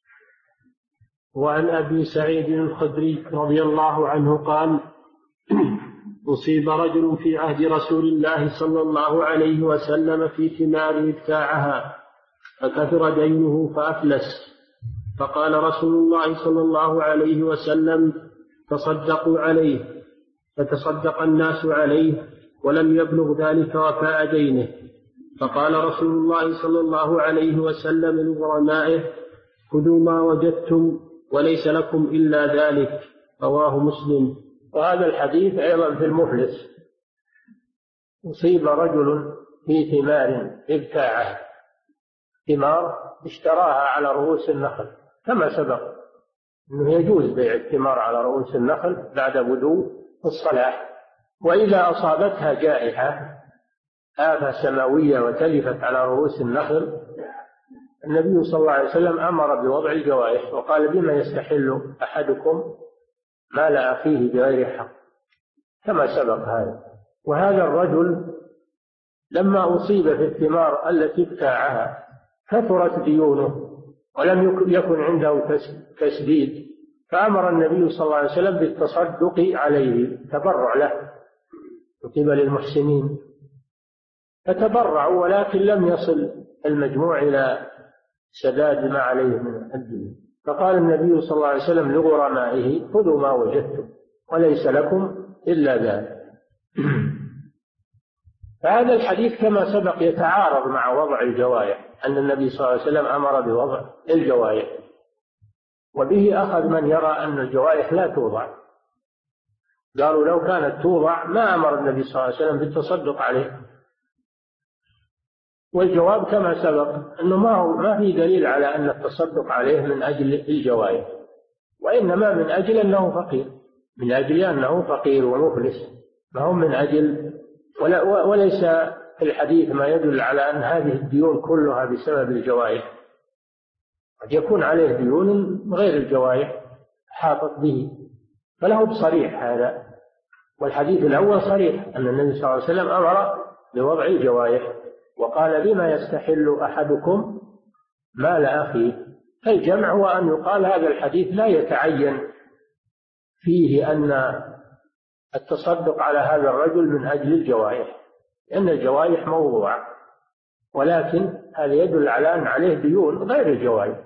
وعن أبي سعيد الخدري رضي الله عنه قال: أصيب رجل في عهد رسول الله صلى الله عليه وسلم في ثمار ابتاعها فكثر دينه فأفلس، فقال رسول الله صلى الله عليه وسلم: تصدقوا عليه، فتصدق الناس عليه ولم يبلغ ذلك وفاء دينه، فقال رسول الله صلى الله عليه وسلم لغرمائه: خذوا ما وجدتم وليس لكم إلا ذلك، رواه مسلم. وهذا الحديث أيضا في المفلس. أصيب رجل في ثمار ابتاعه، ثمار اشتراها على رؤوس النخل، كما سبق أنه يجوز بيع الثمار على رؤوس النخل بعد بدو الصلاح. وإذا أصابتها جائحة آفة سماوية وتلفت على رؤوس النخل، النبي صلى الله عليه وسلم أمر بوضع الجوائح وقال: بما يستحل أحدكم مال أخيه بغير حق، كما سبق هذا. وهذا الرجل لما أصيب في الثمار التي ابتاعها كثرت ديونه ولم يكن عنده تسديد، فأمر النبي صلى الله عليه وسلم بالتصدق عليه، تبرع له من قبل المحسنين، فتبرعوا ولكن لم يصل المجموع إلى سداد ما عليه من الدين. فقال النبي صلى الله عليه وسلم لغرمائه: خذوا ما وجدتم وليس لكم إلا ذلك. فهذا الحديث كما سبق يتعارض مع وضع الجوائح، أن النبي صلى الله عليه وسلم أمر بوضع الجوائح، وبه أخذ من يرى أن الجوائح لا توضع، قالوا لو كانت توضع ما أمر النبي صلى الله عليه وسلم بالتصدق عليه. والجواب كما سبق أنه ما في دليل على أن التصدق عليه من أجل الجوائح، وإنما من أجل أنه فقير، من أجل أنه فقير ومفلس، ما هم من أجل وليس في الحديث ما يدل على أن هذه الديون كلها بسبب الجوائح، قد يكون عليه ديون غير الجوائح حاطت به، فله بصريح هذا. والحديث الأول صريح أن النبي صلى الله عليه وسلم أمر بوضع الجوائح وقال: بما يستحل أحدكم مال أخيه. فالجمع هو أن يقال هذا الحديث لا يتعين فيه أن التصدق على هذا الرجل من أجل الجوائح، لأن الجوائح موضوعة، ولكن هذا يدل على أن عليه ديون غير الجوائح.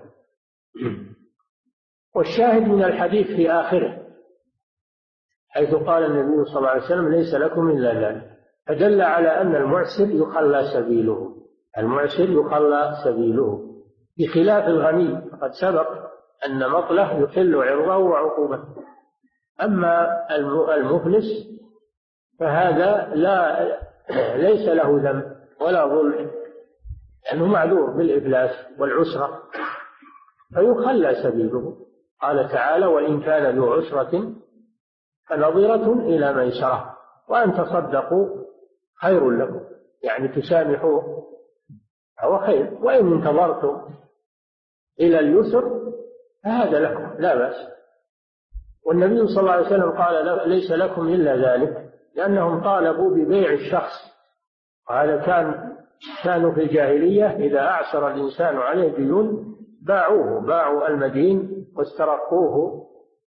والشاهد من الحديث في آخره حيث قال النبي صلى الله عليه وسلم: ليس لكم إلا ذلك، فدل على أن المعسر يخلى سبيله، المعسر يخلى سبيله بخلاف الغني. قد سبق أن مطله يحل عرضه وعقوبته. أما المفلس فهذا ليس له ذنب ولا ظلم، لأنه معذور بالإفلاس والعسرة، فيخلى سبيله. قال تعالى: وإن كان ذو عسرة فنظرة إلى ميسرة وأن تصدقوا خير لكم، يعني تسامحوه هو خير، وإن انتظرتم إلى اليسر فهذا لكم لا بأس. والنبي صلى الله عليه وسلم قال: ليس لكم إلا ذلك، لأنهم طالبوا ببيع الشخص، وهذا كانوا في الجاهلية إذا أعسر الإنسان عليه ديون باعوا المدين واسترقوه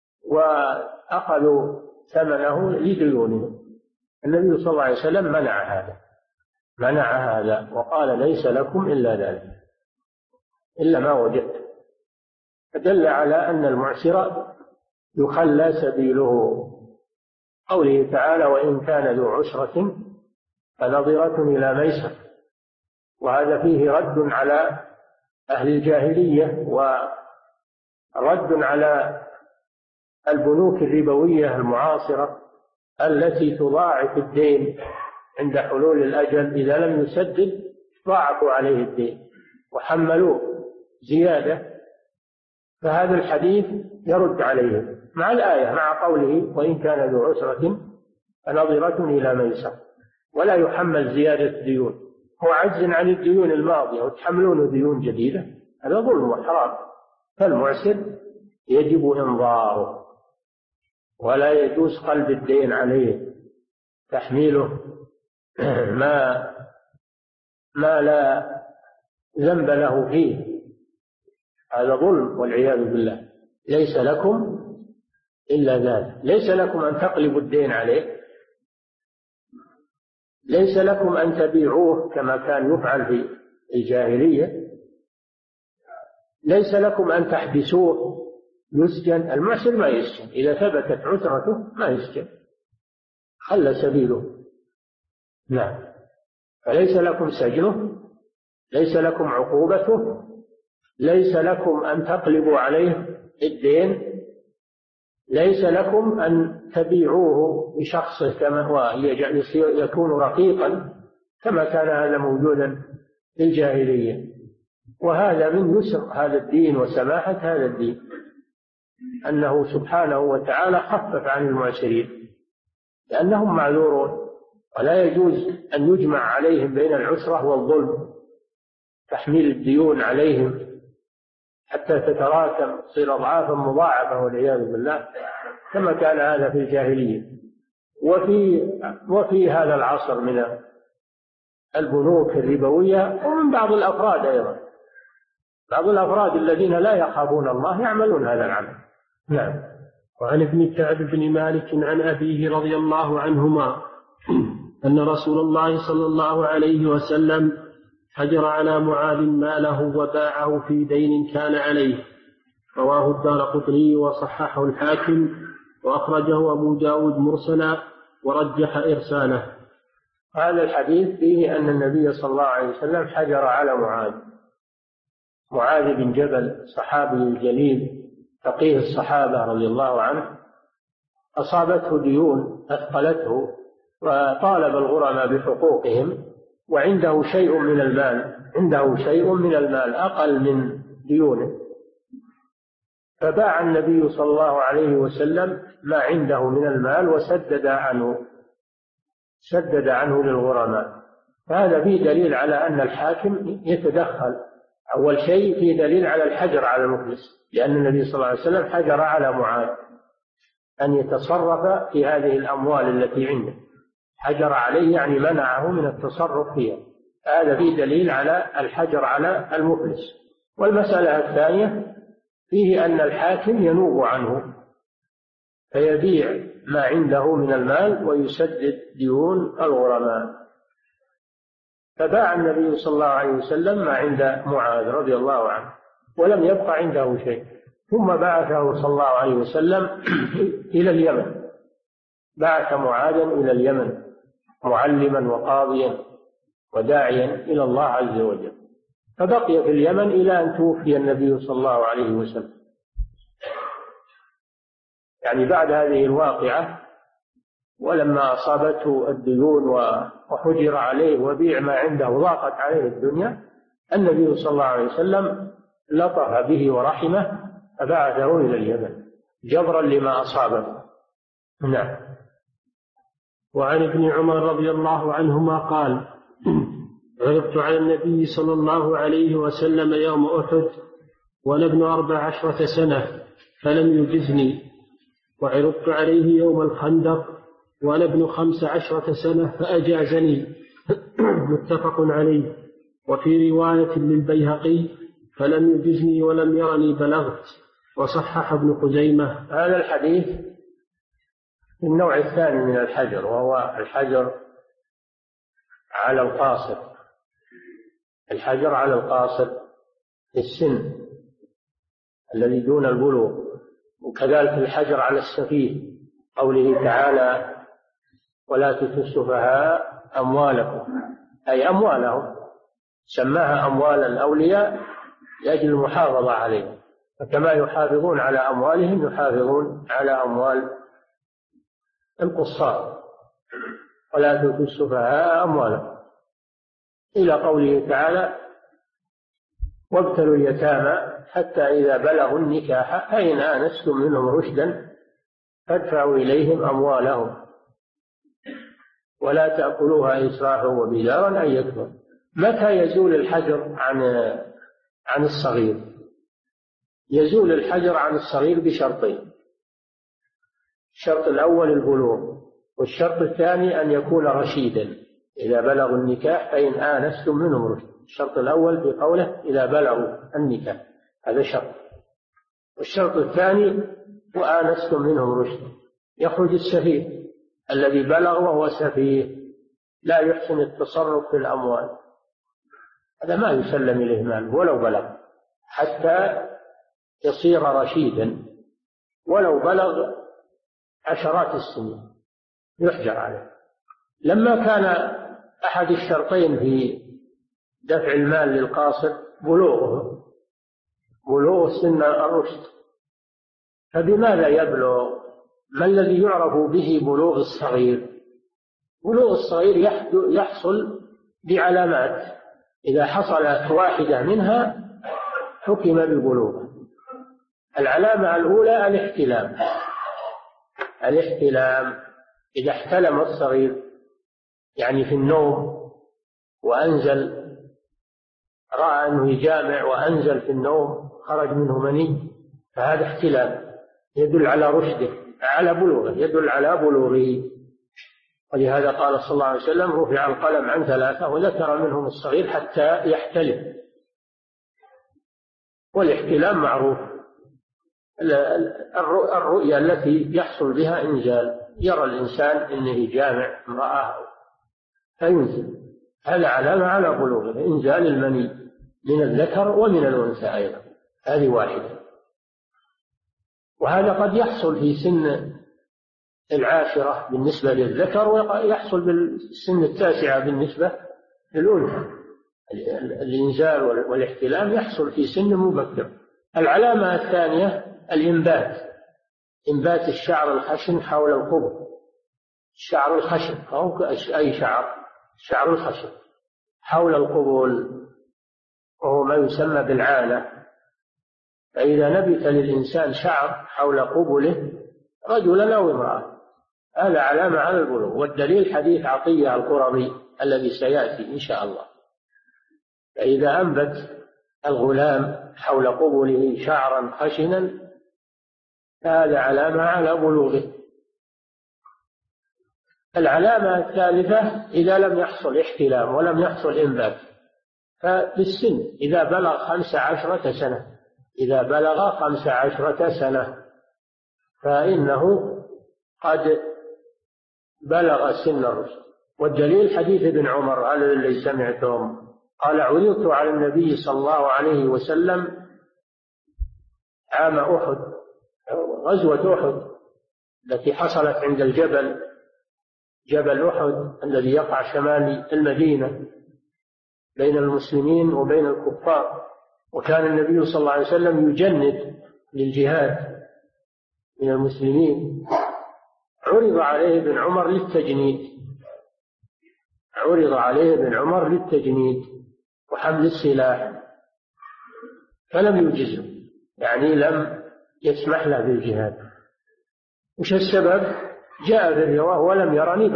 وأخذوا ثمنه لديونهم. النبي صلى الله عليه وسلم منع هذا وقال ليس لكم إلا ذلك، إلا ما وجدت، فدل على أن المعسر يخلى سبيله. قوله تعالى وإن كان ذو عسرة فنظرة إلى ميسر، وهذا فيه رد على أهل الجاهلية ورد على البنوك الربوية المعاصرة التي تضاعف الدين عند حلول الأجل، إذا لم يسدد ضاعفوا عليه الدين وحملوه زيادة. فهذا الحديث يرد عليه مع الآية، مع قوله وإن كان ذو عسرة فنظرة إلى ميسر، ولا يحمل زيادة ديون، هو عجز عن الديون الماضية وتحملون ديون جديدة، هذا ظلم وحرام. فالمعسر يجب إنظاره ولا يجوز قلب الدين عليه، تحميله ما لا ذنب له فيه، هذا ظلم والعياذ بالله. ليس لكم إلا ذلك، ليس لكم أن تقلبوا الدين عليه، ليس لكم أن تبيعوه كما كان يفعل في الجاهلية، ليس لكم أن تحبسوه يسجن. المعسر ما يسجن، إذا ثبتت عسرته ما يسجن، خلى سبيله. نعم، فليس لكم سجنه، ليس لكم عقوبته، ليس لكم أن تقلبوا عليه الدين، ليس لكم أن تبيعوه بشخصه كما هو يكون رقيقا كما كان هذا موجودا في الجاهلية. وهذا من يسر هذا الدين وسماحة هذا الدين، أنه سبحانه وتعالى خفف عن المعسرين لأنهم معذورون، ولا يجوز أن يجمع عليهم بين العسرة والظلم، تحميل الديون عليهم حتى تتراكم تصير أضعافا مضاعفة والعياذ بالله كما كان هذا في الجاهلية. وفي هذا العصر من البنوك الربوية ومن بعض الأفراد أيضا، بعض الأفراد الذين لا يخافون الله يعملون هذا العمل. نعم. وعن ابن كعب بن مالك عن أبيه رضي الله عنهما أن رسول الله صلى الله عليه وسلم حجر على معاذ ماله وباعه في دين كان عليه، رواه الدارقطني وصححه الحاكم وأخرجه أبو داود مرسلا ورجح إرساله. هذا الحديث فيه أن النبي صلى الله عليه وسلم حجر على معاذ بن جبل صحابي الجليل فقيه الصحابة رضي الله عنه، أصابته ديون أثقلته وطالب الغرماء بحقوقهم، وعنده شيء من المال أقل من ديونه، فباع النبي صلى الله عليه وسلم ما عنده من المال وسدد عنه للغرماء. فهذا فيه دليل على أن الحاكم يتدخل. أول شيء فيه دليل على الحجر على المفلس، لأن النبي صلى الله عليه وسلم حجر على معاذ أن يتصرف في هذه الأموال التي عنده، حجر عليه يعني منعه من التصرف فيها. هذا فيه دليل على الحجر على المفلس. والمسألة الثانية فيه أن الحاكم ينوب عنه فيبيع ما عنده من المال ويسدد ديون الغرماء. فباع النبي صلى الله عليه وسلم ما عند معاذ رضي الله عنه ولم يبقى عنده شيء، ثم بعثه صلى الله عليه وسلم إلى اليمن، بعث معاذا إلى اليمن معلما وقاضيا وداعيا إلى الله عز وجل، فبقي في اليمن إلى أن توفي النبي صلى الله عليه وسلم. يعني بعد هذه الواقعة ولما أصابته الديون وحجر عليه وبيع ما عنده وضاقت عليه الدنيا، النبي صلى الله عليه وسلم لطف به ورحمه فبعثه إلى اليمن جبرا لما أصابه. نعم. وعن ابن عمر رضي الله عنهما قال: عرضت على النبي صلى الله عليه وسلم يوم أحد وأنا ابن 14 سنة فلم يجزني، وعرضت عليه يوم الخندق وأنا ابن 15 سنة فأجازني. متفق عليه. وفي رواية للبيهقي فلم يجزني ولم يرني بلغت. وصحح ابن خزيمة. هذا الحديث النوع الثاني من الحجر، وهو الحجر على القاصر. الحجر على القاصر في السن الذي دون البلوغ، وكذلك الحجر على السفيه، قوله تعالى ولا تؤتوا السفهاء أموالكم، أي أموالهم، سماها أموال الأولياء لأجل المحافظة عليهم، فكما يحافظون على أموالهم يحافظون على أموال القصار. ولا تؤتوا السفهاء أموالكم، إلى قوله تعالى وابتلوا اليتامى حتى إذا بلغوا النكاح فإن آنستم منهم رشدا فادفعوا إليهم أموالهم ولا تأكلوها إسرافا وبدارا أن يكبر. متى يزول الحجر عن الصغير؟ يزول الحجر عن الصغير بشرطين: الشرط الأول البلوغ، والشرط الثاني أن يكون رشيدا. إذا بلغوا النكاح فإن آنستم منهم رشدا. الشرط الأول بقوله إذا بلغوا النكاح، هذا شرط. والشرط الثاني وآنستم منهم رشدا. يخرج السفيه الذي بلغ وهو سفيه لا يحسن التصرف في الأموال، هذا ما يسلم إليه مال ولو بلغ، حتى يصير رشيدا، ولو بلغ عشرات السنين يحجر عليه. لما كان أحد الشرطين في دفع المال للقاصر بلوغ سن الرشد، فبماذا يبلغ؟ ما الذي يعرف به بلوغ الصغير؟ بلوغ الصغير يحصل بعلامات، إذا حصلت واحدة منها حكم ببلوغه. العلامة الأولى الاحتلام. إذا احتلم الصغير يعني في النوم وأنزل، رأى أنه يجامع وأنزل في النوم خرج منه مني، فهذا احتلام يدل على رشده، على بلوغه، يدل على بلوغه. ولهذا قال صلى الله عليه وسلم رفع القلم عن 3 وذكر منهم الصغير حتى يحتلم. والاحتلام معروف، الرؤيا التي يحصل بها إنزال، يرى الإنسان أنه جامع امرأة فينزل، هذا علامة على بلوغه، إنزال المني من الذكر ومن الأنثى أيضا، هذه واحدة. وهذا قد يحصل في سن 10 بالنسبة للذكر، ويحصل بالسن 9 بالنسبة للأنثى. الإنزال والاحتلام يحصل في سن مبكر. العلامة الثانية إنبات الشعر الخشن حول القبر. الشعر الخشن أو أي شعر الخشن حول القبول، وهو ما يسمى بالعانة. فإذا نبت للإنسان شعر حول قبله رجلا أو امرأة، هذا علامة على البلوغ. والدليل حديث عطية القرظي الذي سيأتي إن شاء الله. فإذا أنبت الغلام حول قبله شعرا خشنا هذا علامة على بلوغه. العلامة الثالثة إذا لم يحصل احتلام ولم يحصل إنبات، فبالسن إذا بلغ 15 سنة، إذا بلغ 15 سنة فإنه قد بلغ سن الرشد. والدليل حديث ابن عمر هذا الذي سمعتم، قال عرضت على النبي صلى الله عليه وسلم عام أحد، غزوة أحد التي حصلت عند جبل أحد الذي يقع شمال المدينة بين المسلمين وبين الكفار. وكان النبي صلى الله عليه وسلم يجند للجهاد من المسلمين. عرض عليه ابن عمر للتجنيد وحمل السلاح فلم يجزه، يعني لم يسمح له بالجهاد. وش السبب؟ جاء في الرواية ولم يرني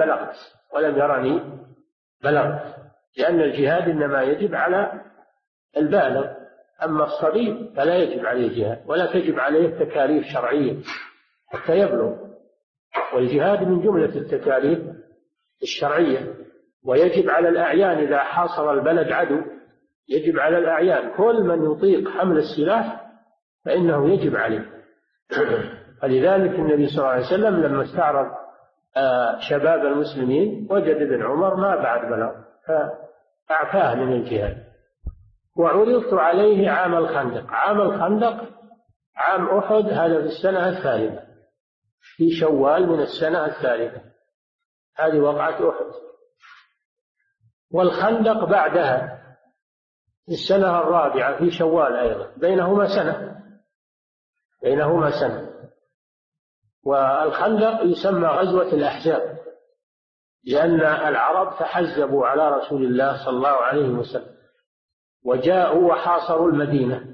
بلغت، لأن الجهاد إنما يجب على البالغ، أما الصغير فلا يجب عليه جهاد ولا تجب عليه تكاليف شرعية حتى يبلغ. والجهاد من جملة التكاليف الشرعية، ويجب على الأعيان إذا حاصر البلد عدو، يجب على الأعيان كل من يطيق حمل السلاح فإنه يجب عليه. فلذلك النبي صلى الله عليه وسلم لما استعرض شباب المسلمين وجد ابن عمر ما بعد بلغ فأعفاه من الجهاد. وعرضت عليه عام الخندق. عام الخندق عام أحد، هذا في السنة الثالثة، في شوال من السنة الثالثة، هذه وقعة أحد. والخندق بعدها في السنة الرابعة في شوال أيضا، بينهما سنة. والخندق يسمى غزوة الأحزاب، لأن العرب تحزبوا على رسول الله صلى الله عليه وسلم وجاءوا وحاصروا المدينة،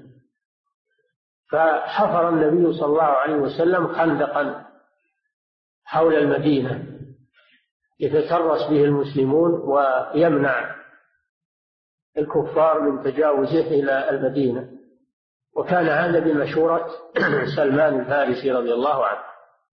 فحفر النبي صلى الله عليه وسلم خندقا حول المدينة يتترس به المسلمون ويمنع الكفار من تجاوزه إلى المدينة. وكان هذا بمشورة سلمان الفارسي رضي الله عنه.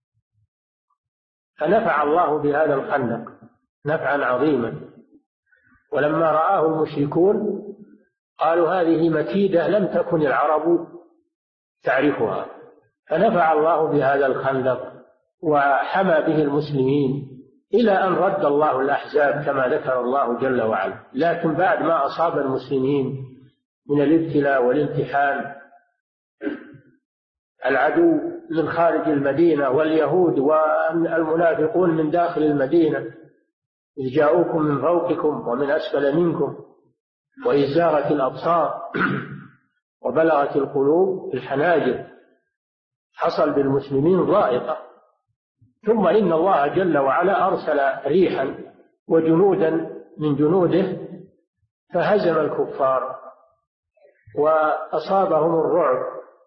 فنفع الله بهذا الخندق نفعا عظيما. ولما رآه المشركون قالوا هذه مكيدة لم تكن العرب تعرفها، فنفع الله بهذا الخندق وحمى به المسلمين إلى أن رد الله الأحزاب كما ذكر الله جل وعلا. لكن بعد ما أصاب المسلمين من الابتلاء والامتحان، العدو من خارج المدينة واليهود والمنافقون من داخل المدينة، إذ جاءوكم من فوقكم ومن أسفل منكم وإذ زاغت الأبصار وبلغت القلوب الحناجر، حصل بالمسلمين ضائقة. ثم إن الله جل وعلا أرسل ريحا وجنودا من جنوده فهزم الكفار وأصابهم الرعب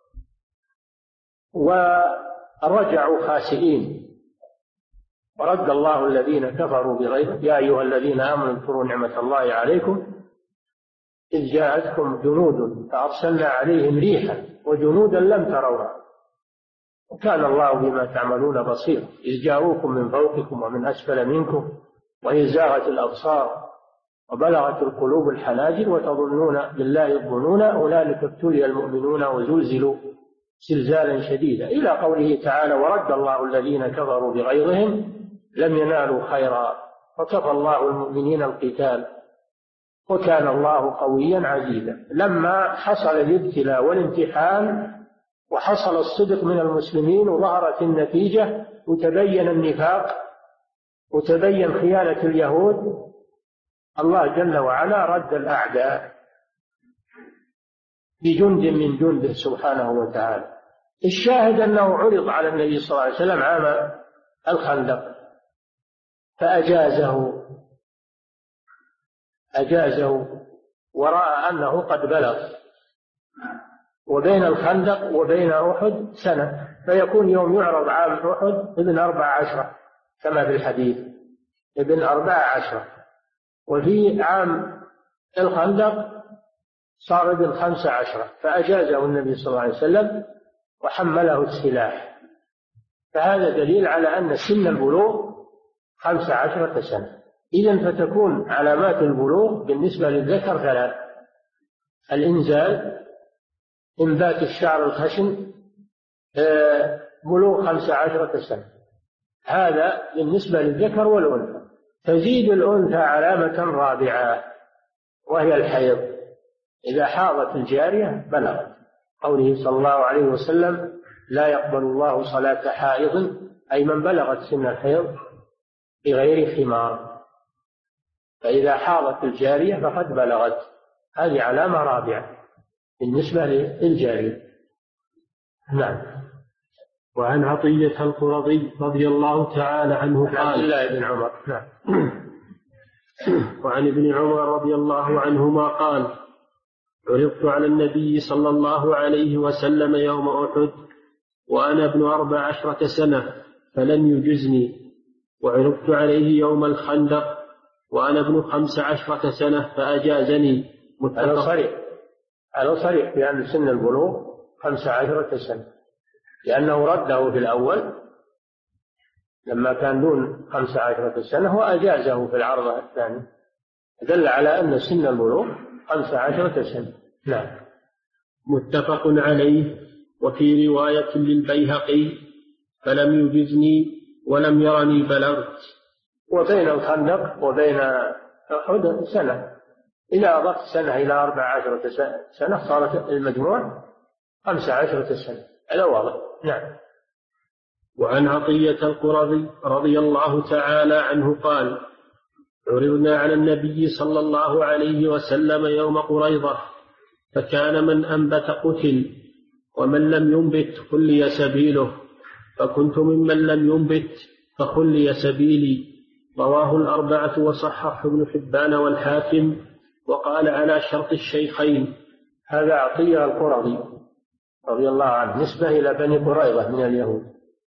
ورجعوا خاسئين. ورد الله الذين كفروا بغيظهم يا أيها الذين آمنوا اذكروا نعمة الله عليكم إذ جاءتكم جنود فأرسلنا عليهم ريحا وجنودا لم تروها وكان الله بما تعملون بصيرا. إذ جاءوكم من فوقكم ومن أسفل منكم وإذ زاغت الأبصار وبلغت القلوب الحناجر وتظنون بالله الظنون أولئك ابتلي المؤمنون وزلزلوا زلزالا شديدا، إلى قوله تعالى ورد الله الذين كفروا بغيظهم لم ينالوا خيرا وكفى الله المؤمنين القتال وكان الله قويا عزيزا. لما حصل الابتلاء والامتحان وحصل الصدق من المسلمين وظهرت النتيجة وتبين النفاق وتبين خيانة اليهود، الله جل وعلا رد الأعداء بجند من جنده سبحانه وتعالى. الشاهد أنه عرض على النبي صلى الله عليه وسلم عام الخندق فأجازه ورأى أنه قد بلغ، وبين الخندق وبين أحد سنة، فيكون يوم يعرض عام أحد ابن 14 كما في الحديث، ابن 14، وفي عام الخندق صار ابن 15، فأجازه النبي صلى الله عليه وسلم وحمله السلاح. فهذا دليل على أن سن البلوغ 15 سنة. إذن فتكون علامات البلوغ بالنسبة للذكر 3: الإنزال، إنبات الشعر الخشن، بلوغ 15 سنة. هذا بالنسبة للذكر والأنثى. تزيد الأنثى علامة رابعة وهي الحيض، إذا حاضت الجارية بلغت، قوله صلى الله عليه وسلم لا يقبل الله صلاة حائض، أي من بلغت سن الحيض بغير خمار. فإذا حاضت الجارية فقد بلغت، هذه علامة رابعة بالنسبة للجارية. نعم. وعن عطية القرظي رضي الله تعالى عنه قال عبد الله بن عمر. نعم. وعن ابن عمر رضي الله عنهما قال عرضت على النبي صلى الله عليه وسلم يوم أحد وأنا ابن 14 سنة فلم يجزني، وعرضت عليه يوم الخندق وأنا ابن 15 سنة فأجازني. على صريح بأن سن البلوغ 15 سنة، لأنه رده في الأول لما كان دون 15 سنة وأجازه في العرضة الثانية، دل على أن سن البلوغ 15 سنة. نعم. متفق عليه. وفي رواية للبيهقي: فلم يجزني ولم يرني بلغت. وبين الخندق وبين أحد سنة، إذا أضفت سنة إلى 14 سنة صارت المجموع 15 سنة. هذا واضح. نعم. وعن عطية القرظي رضي الله تعالى عنه قال: عرضنا على النبي صلى الله عليه وسلم يوم قريظة، فكان من أنبت قتل، ومن لم ينبت خلي سبيله، فكنت ممن لم ينبت فخلي سبيلي. رواه الأربعة وصححه ابن حبان والحاكم، وقال على شرط الشيخين. هذا عطية القرظي رضي الله عنه نسبة إلى بني قريظة من اليهود.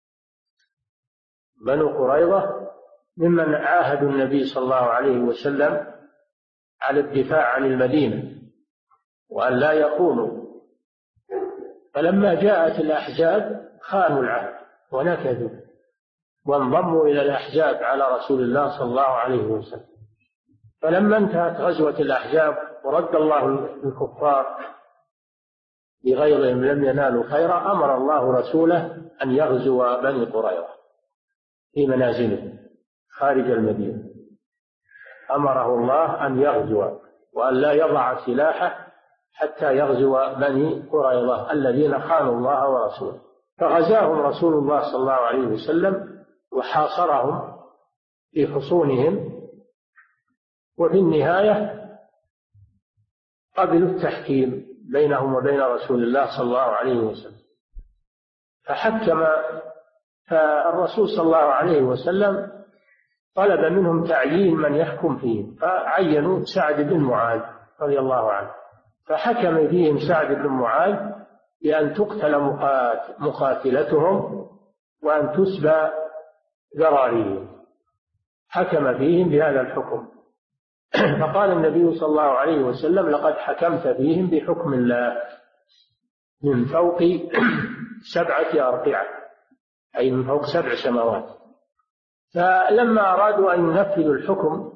بنو قريظة ممن عاهدوا النبي صلى الله عليه وسلم على الدفاع عن المدينة وأن لا يقوموا، فلما جاءت الأحزاب خانوا العهد ونكثوا وانضموا إلى الأحزاب على رسول الله صلى الله عليه وسلم. فلما انتهت غزوة الأحزاب ورد الله الكفار بغيظهم لم ينالوا خيرا، أمر الله رسوله أن يغزو بني قريظة في منازلهم خارج المدينة. أمره الله أن يغزو وأن لا يضع سلاحه حتى يغزو بني قريظة الذين خانوا الله ورسوله. فغزاهم رسول الله صلى الله عليه وسلم وحاصرهم في حصونهم، وفي النهاية قبلوا التحكيم بينهم وبين رسول الله صلى الله عليه وسلم، فحكم. فالرسول صلى الله عليه وسلم طلب منهم تعيين من يحكم فيهم، فعينوا سعد بن معاذ رضي الله عنه، فحكم فيهم سعد بن معاذ بأن تقتل مقاتلتهم وأن تسبى ذراريهم، حكم فيهم بهذا الحكم. فقال النبي صلى الله عليه وسلم: لقد حكمت فيهم بحكم الله من فوق 7 أرقعة، أي من فوق 7 سماوات. فلما أرادوا أن ينفذوا الحكم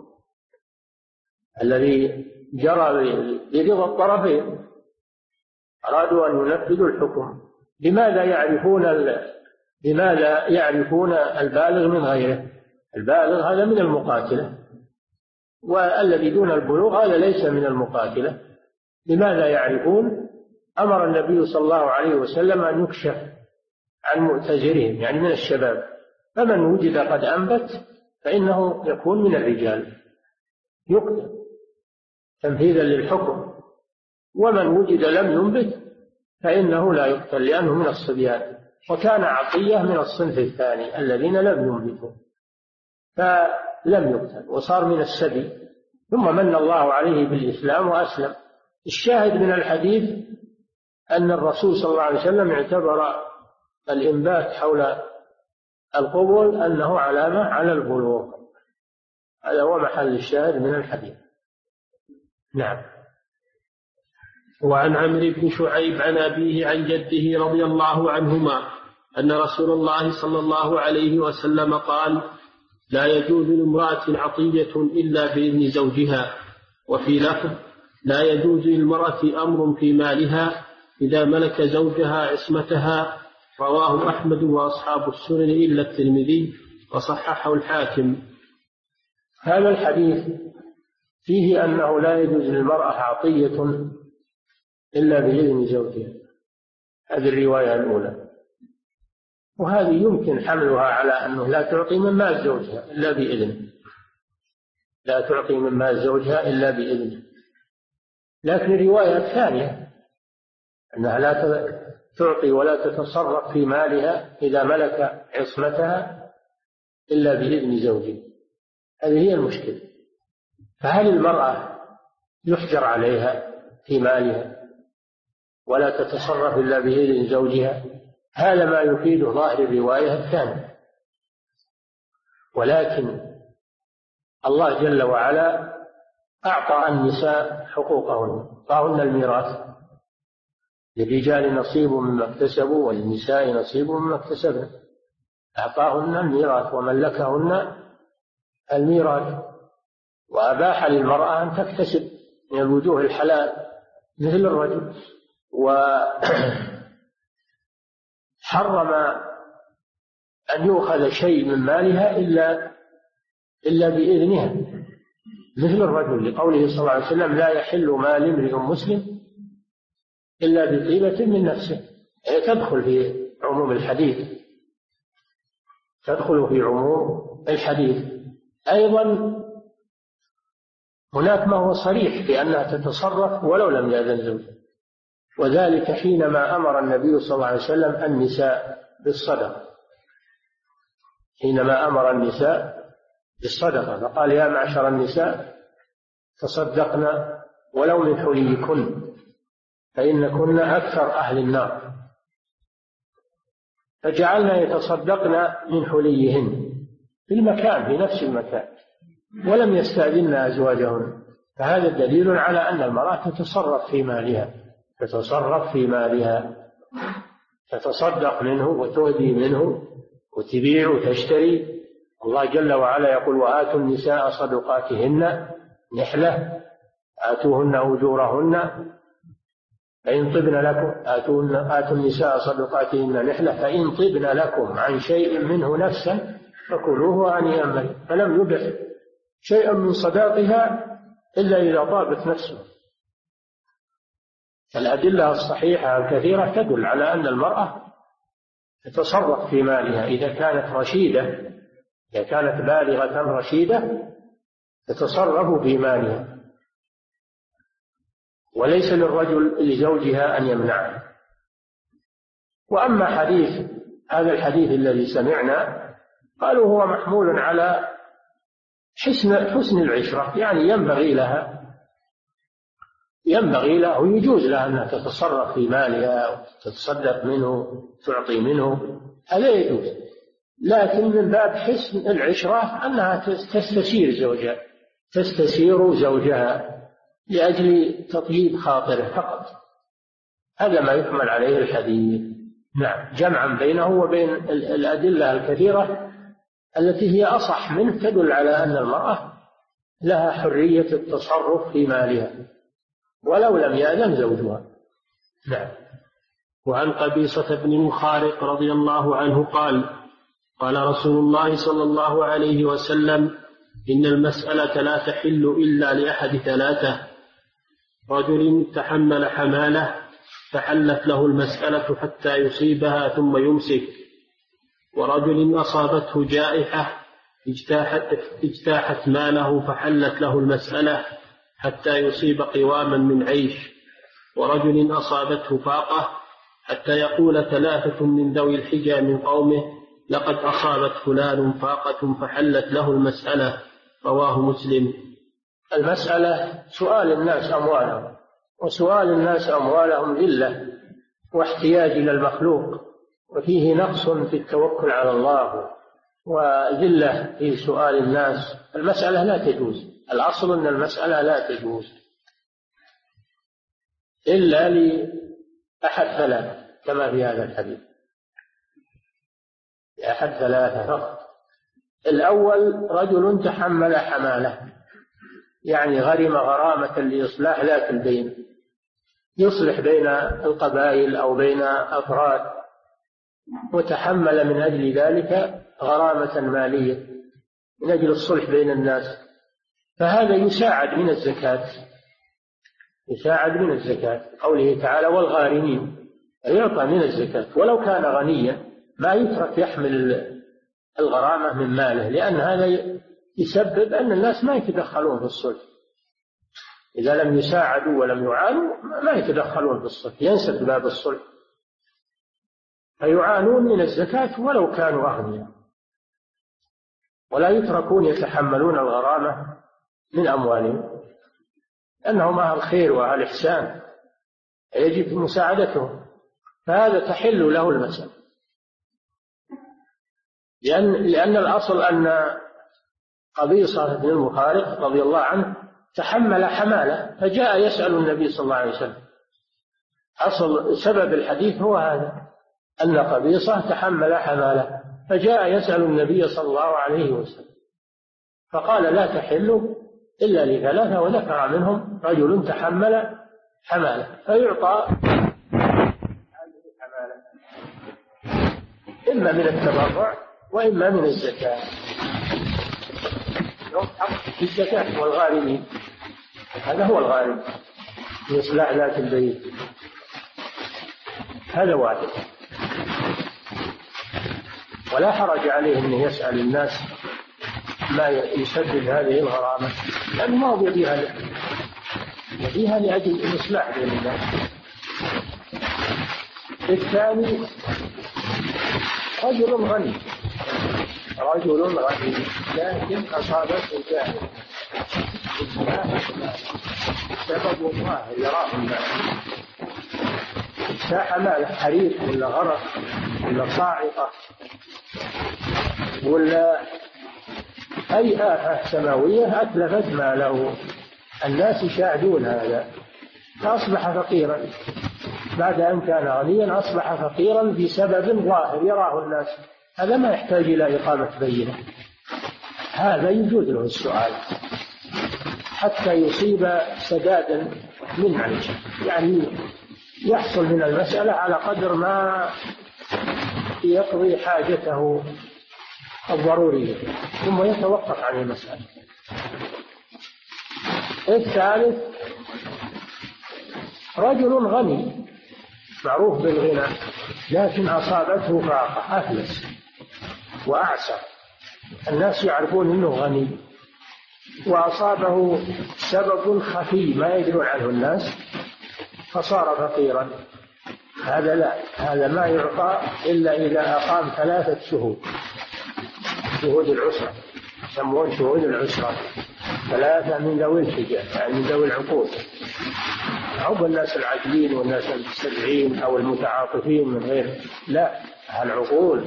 الذي جرى برضا الطرفين، أرادوا أن ينفذوا الحكم، لماذا يعرفون البالغ من غيره؟ البالغ هذا من المقاتلة، والذي دون البلوغ هذا ليس من المقاتلة. لماذا يعرفون؟ أمر النبي صلى الله عليه وسلم أن يكشف عن مؤتزرهم، يعني من الشباب، فمن وجد قد أنبت فإنه يكون من الرجال يقتل تنفيذا للحكم، ومن وجد لم ينبت فإنه لا يقتل لأنه من الصبيان. وكان عطية من الصنف الثاني الذين لم ينبتوا فلم يقتل وصار من السبي، ثم من الله عليه بالإسلام وأسلم. الشاهد من الحديث أن الرسول صلى الله عليه وسلم اعتبر الإنبات حول القبول أنه علامة على البلوغ. هذا هو محل الشاهد من الحديث. نعم. وعن عمرو بن شعيب عن أبيه عن جده رضي الله عنهما أن رسول الله صلى الله عليه وسلم قال: لا يجوز لامرأة عطية إلا بإذن زوجها. وفي لفظ: لا يجوز للمرأة أمر في مالها إذا ملك زوجها عصمتها. رواه أحمد وأصحاب السنن إلا الترمذي، وصححه الحاكم. هذا الحديث فيه أنه لا يجوز للمرأة عطية إلا بإذن زوجها، هذه الرواية الأولى. وهذه يمكن حملها على أنه لا تعطي من مال زوجها إلا بإذنه، لا تعطي من مال زوجها إلا بإذنه. لكن الرواية الثانية أنها لا تعطي ولا تتصرف في مالها إذا ملك عصمتها إلا بإذن زوجها، هذه هي المشكلة. فهل المرأة يحجر عليها في مالها ولا تتصرف إلا بإذن زوجها؟ هذا ما يفيده ظاهر الرواية الثانية. ولكن الله جل وعلا أعطى النساء حقوقهن، أعطاهن الميراث، للرجال نصيب مما اكتسبوا وللنساء نصيب مما اكتسبن. أعطاهن الميراث وملكهن الميراث، وأباح للمرأة أن تكتسب من الوجوه الحلال مثل الرجل، وحرم أن يؤخذ شيء من مالها إلا بإذنها مثل الرجل، لقوله صلى الله عليه وسلم: لا يحل مال امرئ مسلم إلا بطيبة من نفسه. تدخل في عموم الحديث، تدخل في عموم الحديث. أيضا هناك ما هو صريح بأنها تتصرف ولو لم يأذن زوجها، وذلك حينما أمر النبي صلى الله عليه وسلم النساء بالصدقة، حينما أمر النساء بالصدقة فقال: يا معشر النساء تصدقنا ولو من حليكن فإنكن أكثر أهل النار، فجعلنا يتصدقن من حليهن في المكان، في نفس المكان، ولم يستأذن أزواجهن. فهذا دليل على أن المرأة تتصرف في مالها، تتصدق منه وتهدي منه وتبيع وتشتري. الله جل وعلا يقول: وآتوا النساء صدقاتهن نحلة آتوهن أجورهن فإن طبن لكم آتوا النساء صدقاتهن نحلة فإن طبن لكم عن شيء منه نفسا فكلوه هنيئا مريئا. فلم يبح شيئا من صداقها إلا إذا طابت نفسه. الأدلة الصحيحة الكثيرة تدل على أن المرأة تتصرف في مالها إذا كانت رشيدة، إذا كانت بالغة رشيدة تتصرف في مالها، وليس للرجل لزوجها أن يمنعها. وأما هذا الحديث الذي سمعنا قالوا هو محمول على حسن العشرة، يعني ينبغي لها ويجوز لها أنها تتصرف في مالها وتتصدق منه تعطي منه، هذا يجوز، لكن من باب حسن العشرة أنها تستسير زوجها لأجل تطيب خاطره فقط. هذا ما يحمل عليه الحديث. نعم، جمعا بينه وبين الأدلة الكثيرة التي هي أصح منه تدل على أن المرأة لها حرية التصرف في مالها ولو لم يأذن زوجها. نعم. وعن قبيصة بن مخارق رضي الله عنه قال رسول الله صلى الله عليه وسلم: إن المسألة لا تحل إلا لأحد ثلاثة: رجل تحمل حمالة فحلت له المسألة حتى يصيبها ثم يمسك، ورجل أصابته جائحة اجتاحت ماله فحلت له المسألة حتى يصيب قواما من عيش، ورجل أصابته فاقة حتى يقول ثلاثة من ذوي الحجى من قومه: لقد أصابت فلان فاقة فحلت له المسألة. رواه مسلم. المسألة سؤال الناس أموالهم، وسؤال الناس أموالهم ذلة واحتياج إلى المخلوق، وفيه نقص في التوكل على الله وذلة في سؤال الناس. المسألة لا تجوز، الأصل أن المسألة لا تجوز إلا لأحد ثلاثة كما في هذا الحديث، لأحد ثلاثة فقط. الأول رجل تحمل حمالة، يعني غرم غرامة لإصلاح ذات البين، يصلح بين القبائل أو بين أفراد، وتحمل من أجل ذلك غرامة مالية من أجل الصلح بين الناس، فهذا يساعد من الزكاة، قوله تعالى: والغارمين، يعطى من الزكاة ولو كان غنيا، ما يترك يحمل الغرامة من ماله، لأن هذا يسبب أن الناس ما يتدخلون في الصلح. إذا لم يساعدوا ولم يعانوا ما يتدخلون في الصلح، ينسد باب الصلح، فيعانون من الزكاة ولو كانوا أغنياء، ولا يتركون يتحملون الغرامة من أموالهم، لأنهم أهل خير وأهل إحسان يجب مساعدتهم، فهذا تحل له المسألة، لأن الأصل أن قبيصة بن المخارق رضي الله عنه تحمل حمالة فجاء يسأل النبي صلى الله عليه وسلم. أصل سبب الحديث هو هذا، أن قبيصة تحمل حمالة فجاء يسأل النبي صلى الله عليه وسلم فقال لا تحل إلا لثلاثة، وذكر منهم رجل تحمل حمالة فيعطى هذه الحمالة إما من التبرع وإما من الزكاة. حق في الزكاة والغارمين، هذا هو الغارم لإصلاح ذات البيت، هذا واحد. ولا حرج عليه أن يسأل الناس ما يسدد هذه الغرامة، لأنه ما هو يبيها لأجل الإصلاح بين الناس. الثاني رجل غني لكن أصابته جاهل سبب الله يراه الناس، ساح ماله حريق ولا غرق ولا صاعقة ولا أي آفة سماوية أتلفت ماله، الناس يشاهدون هذا فأصبح فقيرا، بعد أن كان غنيا أصبح فقيرا بسبب ظاهر يراه الناس، هذا ما يحتاج إلى إقامة بينة، هذا يجوز له السؤال حتى يصيب سدادا من عيشه، يعني يحصل من المسألة على قدر ما يقضي حاجته الضرورية ثم يتوقف عن المسألة. الثالث رجل غني معروف بالغنى لكن أصابته فاقة، أفلس وأعسر، الناس يعرفون أنه غني وأصابه سبب خفي ما يدرون عنه الناس فصار فقيرا، هذا لا، هذا ما يعطى إلا إذا أقام 3 شهود، شهود العسرة يسمون شهود العسرة، 3 من ذوي الحجة يعني من ذوي العقول، عقب الناس العاجلين والناس المستدعين أو المتعاطفين من غير، لا، العقول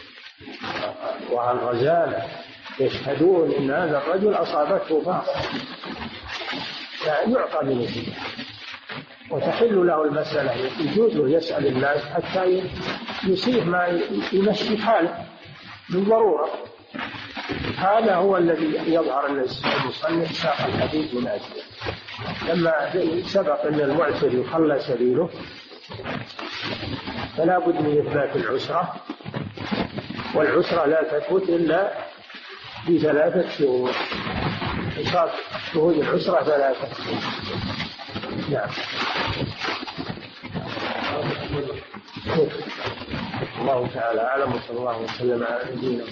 والرزانة يشهدون إن هذا الرجل أصابته فاقة يعني يعطى من الزكاة وتحل له المسألة، يجوز له يسأل الناس حتى يصير ما يمشي حاله بالضرورة. هذا هو الذي يظهر أن المصنف ساق الحديث من أجله، لما سبق أن المعسر يخلى سبيله فلا بد من إثبات العسرة، والعسرة لا تثبت إلا ب3 شهور، حساب شهود العسرة 3. نعم. الله تعالى أعلم، وصلى الله وسلم على نبينا.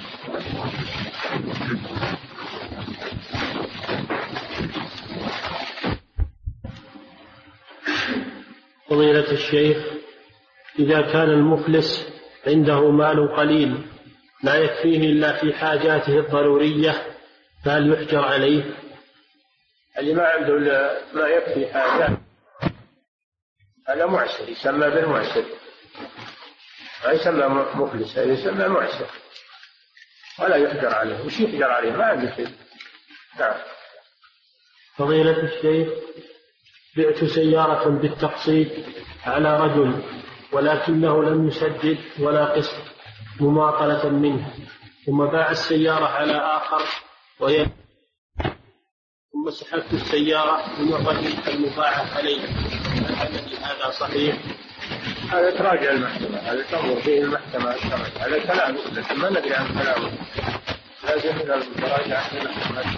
فضيلة الشيخ، إذا كان المفلس عنده مال قليل لا يكفيه إلا في حاجاته الضرورية فهل يحجر عليه؟ اللي ما عنده ما يكفي حاجة هذا معسر، يسمى بالمعسر، ما يسمى مفلس، هذا يسمى معسر ولا يحجر عليه. وش يحجر عليه؟ ما عنده شيء. نعم. فضيلة الشيخ، بعت سيارة بالتقسيط على رجل ولكنه لم يسدد ولا قسط مماطلة منه، ثم باع السيارة على آخر ثم سحبت السيارة من الرجل المباعة عليه، هل هذا صحيح؟ هذا تراجع المحكمة، هذا تنظر فيه المحكمة، هذا كلام لكن ما ندري عن كلامه، لازم من المراجعة في المحكمة.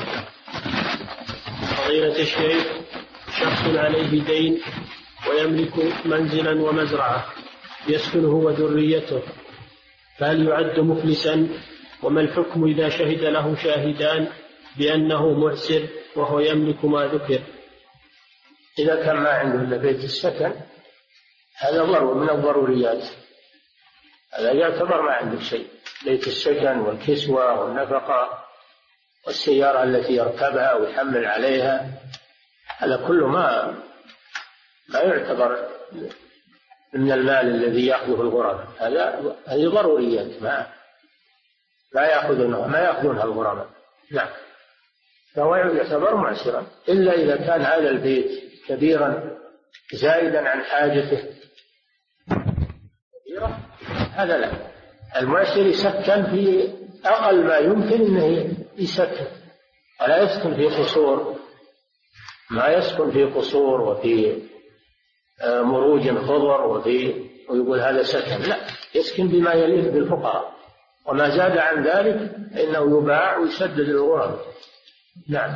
فضيلة الشيخ، شخص عليه دين ويملك منزلا ومزرعة يسكنه وذريته، فهل يعد مفلسا؟ وما الحكم إذا شهد له شاهدان بأنه معسر وهو يملك ما ذكر؟ إذا كان ما عنده إلا بيت السكن هذا ضروري من الضروريات، هذا يعتبر ما عنده شيء، بيت السكن والكسوة والنفقة والسيارة التي يركبها ويحمل عليها، هذا كله ما يعتبر من المال الذي يأخذه الغرماء، هذه ضروريات ما يأخذونها الغرماء. نعم. فهو يعتبر معسرا إلا إذا كان هذا البيت كبيرا زائدا عن حاجته كبيرة، هذا لا، المعسر يسكن في أقل ما يمكن أنه يسكن، ولا يسكن في قصور، ما يسكن في قصور وفي مروج خضر ويقول هذا سكن، لا، يسكن بما يليق بالفقراء، وما زاد عن ذلك إنه يباع ويسدد الغرم. نعم.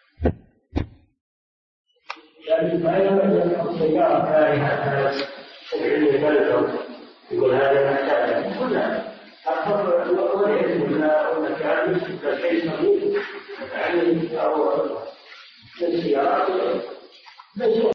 يعني ما يمكن سيارة كارهة يقول هذا محتاج كلها أكثر وليس ولا كان شيء مهم يعني أو السيارات